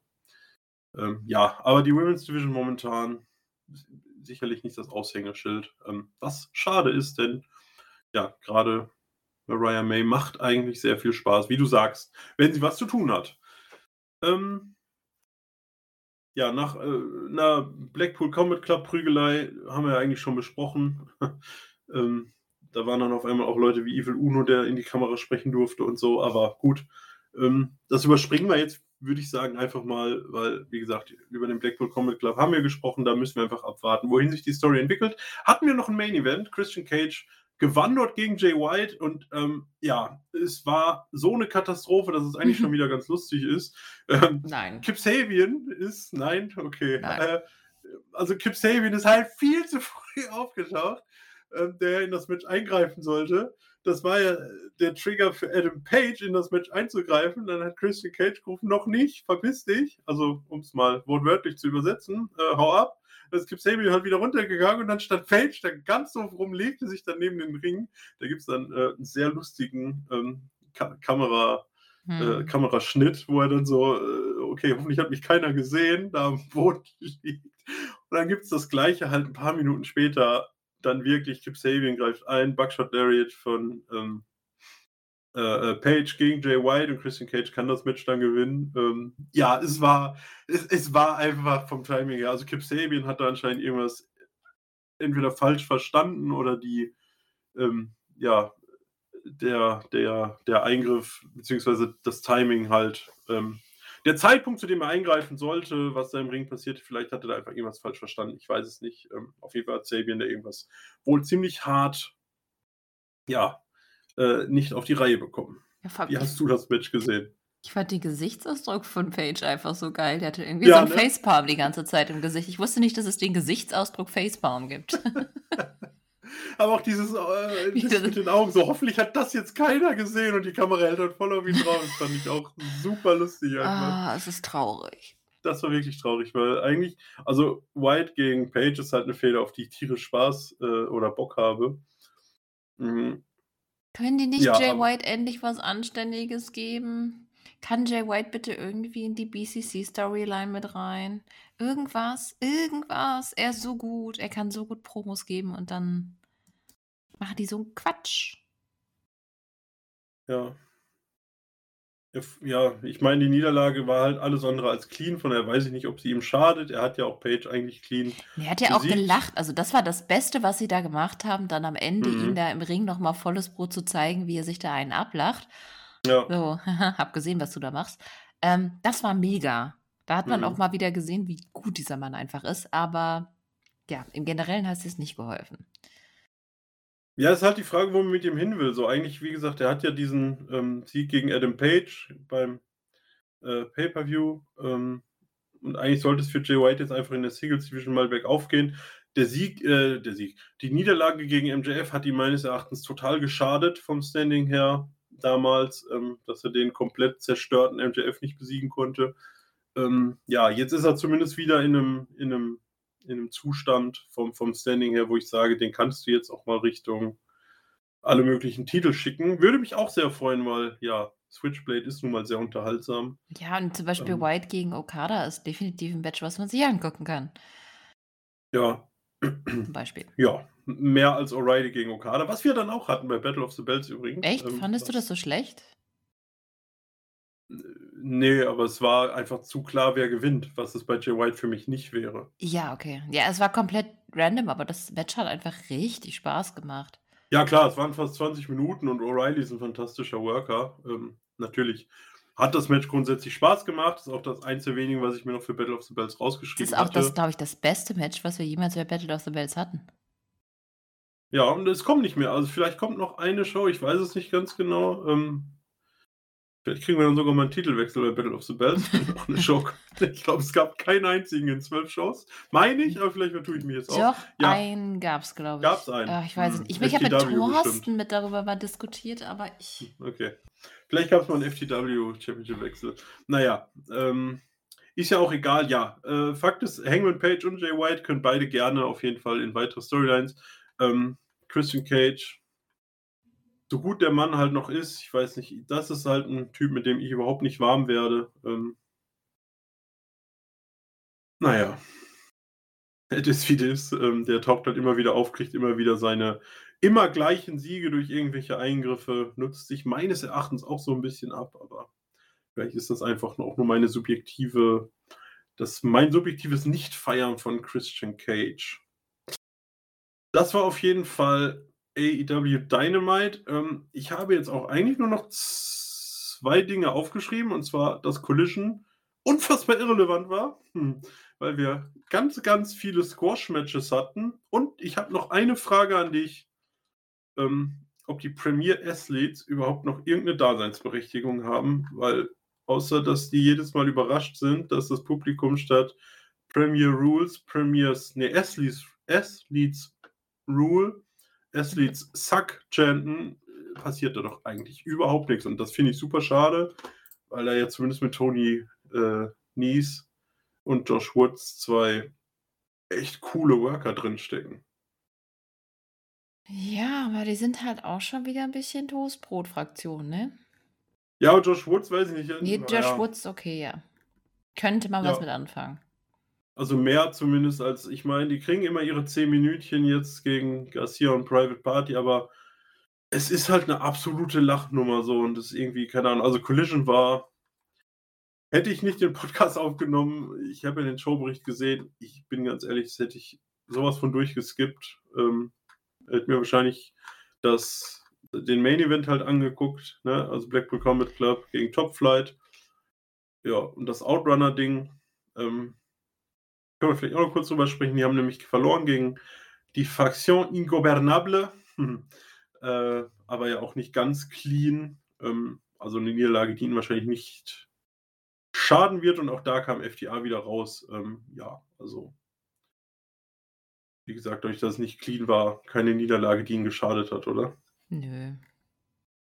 Ja, aber die Women's Division momentan sicherlich nicht das Aushängeschild, was schade ist, denn ja, gerade Mariah May macht eigentlich sehr viel Spaß, wie du sagst, wenn sie was zu tun hat. Ähm, ja, nach 'ner Blackpool Combat Club Prügelei haben wir ja eigentlich schon besprochen. Ähm, Da waren dann auf einmal auch Leute wie Evil Uno, der in die Kamera sprechen durfte und so, aber gut. Das überspringen wir jetzt, würde ich sagen, einfach mal, weil, wie gesagt, über den Blackpool Combat Club haben wir gesprochen, da müssen wir einfach abwarten, wohin sich die Story entwickelt. Hatten wir noch ein Main Event, Christian Cage gewann dort gegen Jay White und ja, es war so eine Katastrophe, dass es eigentlich schon wieder ganz lustig ist. Nein, Kip Sabian ist, nein, okay. nein. Also Kip Sabian ist halt viel zu früh aufgetaucht, der in das Match eingreifen sollte. Das war ja der Trigger für Adam Page, in das Match einzugreifen. Dann hat Christian Cage gerufen, noch nicht, verpiss dich. Also, um es mal wortwörtlich zu übersetzen, hau ab. Dann ist Kip Sabian halt wieder runtergegangen und dann stand Page, der ganz so rumlegte sich dann neben den Ring. Da gibt es dann einen sehr lustigen Kameraschnitt, wo er dann so, okay, hoffentlich hat mich keiner gesehen, da am Boden liegt. Und dann gibt es das Gleiche halt ein paar Minuten später, dann wirklich Kip Sabian greift ein, Buckshot Lariat von Page gegen Jay White und Christian Cage kann das Match dann gewinnen. Ja, es war einfach vom Timing her. Also Kip Sabian hat da anscheinend irgendwas entweder falsch verstanden oder ja, der Eingriff beziehungsweise das Timing halt. Der Zeitpunkt, zu dem er eingreifen sollte, was da im Ring passierte, vielleicht hat er da einfach irgendwas falsch verstanden. Ich weiß es nicht. Auf jeden Fall hat Sabian da irgendwas wohl ziemlich hart, ja, nicht auf die Reihe bekommen. Ja, vor allem, Wie hast du das Match gesehen? ich fand den Gesichtsausdruck von Page einfach so geil. Der hatte irgendwie so Ja, ein ne? Facepalm die ganze Zeit im Gesicht. Ich wusste nicht, dass es den Gesichtsausdruck Facepalm gibt. Aber auch dieses das mit den Augen, so hoffentlich hat das jetzt keiner gesehen und die Kamera hält halt voll auf ihn drauf. Das fand ich auch super lustig einfach. Es ist traurig. Das war wirklich traurig, weil eigentlich, also White gegen Page ist halt eine Fehde, auf die ich tierisch Spaß oder Bock habe. Mhm. Können die nicht Ja, Jay aber White endlich was Anständiges geben? Kann Jay White bitte irgendwie in die BCC-Storyline mit rein? Irgendwas, irgendwas. Er ist so gut, er kann so gut Promos geben und dann machen die so einen Quatsch. ja. Ja, ich meine, die Niederlage war halt alles andere als clean, von daher weiß ich nicht, ob sie ihm schadet. Er hat ja auch Page eigentlich clean Er hat ja auch besiegt. gelacht. Also das war das Beste, was sie da gemacht haben, dann am Ende ihn Mhm. da im Ring noch mal volles Brot zu zeigen, wie er sich da einen ablacht. Ja. So, hab gesehen, was du da machst. Das war mega. Da hat man auch Mhm. mal wieder gesehen, wie gut dieser Mann einfach ist. Aber ja, im Generellen hat es nicht geholfen. Ja, ist halt die Frage, wo man mit ihm hin will. So eigentlich, wie gesagt, er hat ja diesen Sieg gegen Adam Page beim Pay-Per-View. Und eigentlich sollte es für Jay White jetzt einfach in der Singles Division mal bergauf gehen. Die Niederlage gegen MJF hat ihm meines Erachtens total geschadet vom Standing her damals, dass er den komplett zerstörten MJF nicht besiegen konnte. Ja, jetzt ist er zumindest wieder in einem Zustand vom Standing her, wo ich sage, den kannst du jetzt auch mal Richtung alle möglichen Titel schicken. Würde mich auch sehr freuen, weil ja, Switchblade ist nun mal sehr unterhaltsam. Ja, und zum Beispiel Ähm, White gegen Okada ist definitiv ein Match, was man sich angucken kann. ja. Zum Beispiel. Ja, mehr als O'Reilly gegen Okada, was wir dann auch hatten bei Battle of the Bells übrigens. Echt? Fandest du das so schlecht? Nee, aber es war einfach zu klar, wer gewinnt, was es bei Jay White für mich nicht wäre. Ja, okay. Ja, es war komplett random, aber das Match hat einfach richtig Spaß gemacht. Ja klar, es waren fast 20 Minuten und O'Reilly ist ein fantastischer Worker. Natürlich hat das Match grundsätzlich Spaß gemacht. Ist auch das eins der wenigen, was ich mir noch für Battle of the Bells Das ist rausgeschrieben auch das, hatte. glaube ich, das beste Match, was wir jemals bei Battle of the Bells hatten. Ja, und es kommt nicht mehr. Also vielleicht kommt noch eine Show, ich weiß es nicht ganz genau. Vielleicht kriegen wir dann sogar mal einen Titelwechsel bei Battle of the Bells, wenn noch eine Show kommt. Ich glaube, es gab keinen einzigen in 12 Shows. Meine ich, aber vielleicht vertue ich mich jetzt auch. Doch, Ja, einen gab's, glaube gab es ich. einen. Ich weiß es nicht. Ich habe mit FTW bestimmt. Thorsten darüber mal diskutiert, aber ich. Okay. Vielleicht gab es mal einen FTW Championship-Wechsel. Naja, ist ja auch egal. Ja, Fakt ist, Hangman Page und Jay White können beide gerne auf jeden Fall in weitere Storylines. Christian Cage, so gut der Mann halt noch ist, ich weiß nicht, das ist halt ein Typ, mit dem ich überhaupt nicht warm werde. Naja, it is wie it is. Der taucht halt immer wieder auf, kriegt immer wieder seine immer gleichen Siege durch irgendwelche Eingriffe, nutzt sich meines Erachtens auch so ein bisschen ab, aber vielleicht ist das einfach auch nur mein subjektives Nicht-Feiern von Christian Cage. Das war auf jeden Fall AEW Dynamite. Ich habe jetzt auch eigentlich nur noch 2 Dinge aufgeschrieben, und zwar, dass Collision unfassbar irrelevant war, weil wir ganz, ganz viele Squash-Matches hatten. Und ich habe noch eine Frage an dich, ob die Premier Athletes überhaupt noch irgendeine Daseinsberechtigung haben, weil außer dass die jedes Mal überrascht sind, dass das Publikum statt Premier Rules, Athletes Rule, Athletes Suck chanten, passiert da doch eigentlich überhaupt nichts. Und das finde ich super schade, weil da ja zumindest mit Tony Nese und Josh Woods 2 echt coole Worker drinstecken. Ja, aber die sind halt auch schon wieder ein bisschen Toastbrot-Fraktion, ne? Ja, und Josh Woods weiß ich nicht. Nee, Josh Naja, Woods, okay, ja. Könnte man was ja. mit anfangen. Also mehr zumindest als, ich meine, die kriegen immer ihre 10 Minütchen jetzt gegen Garcia und Private Party, aber es ist halt eine absolute Lachnummer so und das ist irgendwie, keine Ahnung, also Collision war, hätte ich nicht den Podcast aufgenommen, ich habe ja den Showbericht gesehen, ich bin ganz ehrlich, das hätte ich sowas von durchgeskippt. Hätte mir wahrscheinlich den Main Event halt angeguckt, ne? Also Blackpool Combat Club gegen Top Flight. Ja, und das Outrunner-Ding, können wir vielleicht auch noch kurz drüber sprechen. Die haben nämlich verloren gegen die Faction Ingobernable, aber ja auch nicht ganz clean. Also eine Niederlage, die ihnen wahrscheinlich nicht schaden wird. Und auch da kam FTA wieder raus. Ja, also wie gesagt, dadurch, dass es nicht clean war, keine Niederlage, die ihnen geschadet hat, oder? Nö.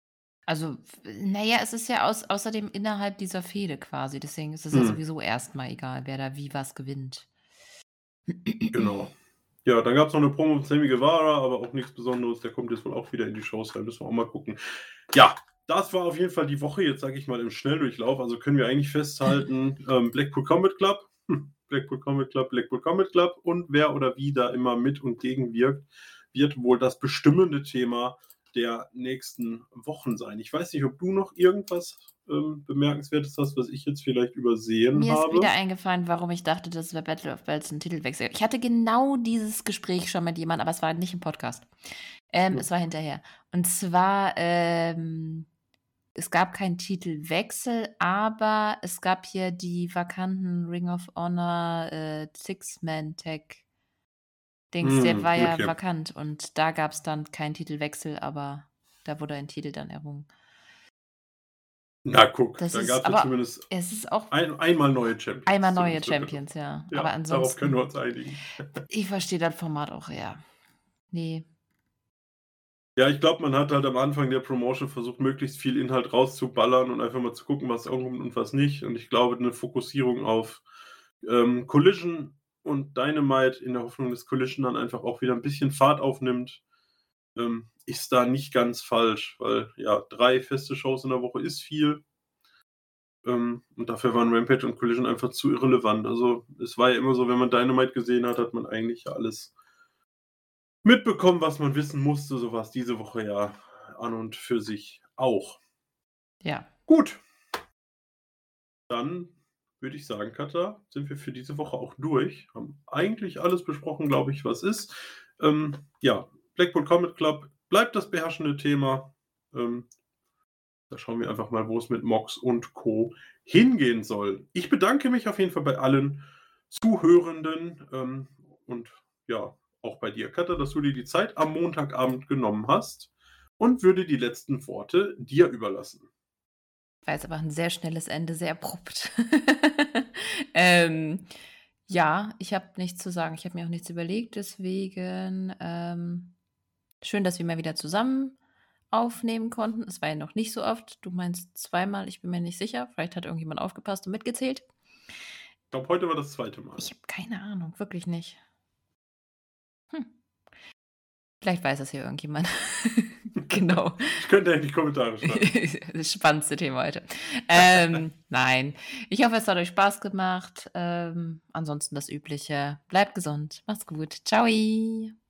Also, naja, es ist ja außerdem innerhalb dieser Fehde quasi, deswegen ist es ja Hm, sowieso erstmal egal, wer da wie was gewinnt. genau. Ja, dann gab es noch eine Promo von Sammy Guevara, aber auch nichts Besonderes. Der kommt jetzt wohl auch wieder in die Shows rein. Müssen wir auch mal gucken. Ja, das war auf jeden Fall die Woche, jetzt sage ich mal im Schnelldurchlauf. Also können wir eigentlich festhalten, Blackpool Combat Club, Blackpool Combat Club, Blackpool Combat Club und wer oder wie da immer mit und gegenwirkt, wird wohl das bestimmende Thema der nächsten Wochen sein. Ich weiß nicht, ob du noch irgendwas Bemerkenswertes hast, was ich jetzt vielleicht übersehen Mir ist habe. wieder eingefallen, warum ich dachte, dass bei Battle of Bells 'n Titelwechsel ich hatte genau dieses Gespräch schon mit jemandem, aber es war nicht im Podcast. Es war hinterher. Und zwar, es gab keinen Titelwechsel, aber es gab hier die vakanten Ring of Honor, Six-Man-Tag Dings, der war ja Okay. vakant und da gab's dann keinen Titelwechsel, aber da wurde ein Titel dann errungen. Na guck, Das dann ist gab es ja aber zumindest es ist auch einmal neue Champions einmal neue zumindest. Champions, ja. Aber Ja, darauf können ansonsten, wir uns einigen. ich verstehe das Format auch eher. Ne. Ja, ich glaube, man hat halt am Anfang der Promotion versucht, möglichst viel Inhalt rauszuballern und einfach mal zu gucken, was ankommt und was nicht. Und ich glaube, eine Fokussierung auf, Collision und Dynamite in der Hoffnung, dass Collision dann einfach auch wieder ein bisschen Fahrt aufnimmt, ist da nicht ganz falsch, weil, ja, 3 feste Shows in der Woche ist viel, und dafür waren Rampage und Collision einfach zu irrelevant. Also, es war ja immer so, wenn man Dynamite gesehen hat, hat man eigentlich ja alles mitbekommen, was man wissen musste. So war's diese Woche ja an und für sich auch. Ja. Gut, dann würde ich sagen, Katja, sind wir für diese Woche auch durch. Haben eigentlich alles besprochen, glaube ich, was ist. Ja, Blackpool Combat Club bleibt das beherrschende Thema. Da schauen wir einfach mal, wo es mit Mox und Co. hingehen soll. Ich bedanke mich auf jeden Fall bei allen Zuhörenden, und ja, auch bei dir, Katja, dass du dir die Zeit am Montagabend genommen hast und würde die letzten Worte dir überlassen. War jetzt aber 'n sehr schnelles Ende, sehr abrupt. Ähm, ja, ich habe nichts zu sagen. Ich habe mir auch nichts überlegt, deswegen, schön, dass wir mal wieder zusammen aufnehmen konnten. Es war ja noch nicht so oft. Du meinst zweimal, ich bin mir nicht sicher. Vielleicht hat irgendjemand aufgepasst und mitgezählt. Ich glaube, heute war das zweite Mal. Ich habe keine Ahnung, wirklich nicht. Hm, vielleicht weiß es ja irgendjemand. Genau. Ich könnte ja in die Kommentare schreiben. Das spannendste Thema heute. Nein. Ich hoffe, es hat euch Spaß gemacht. Ansonsten das Übliche. Bleibt gesund. Macht's gut. Tschau.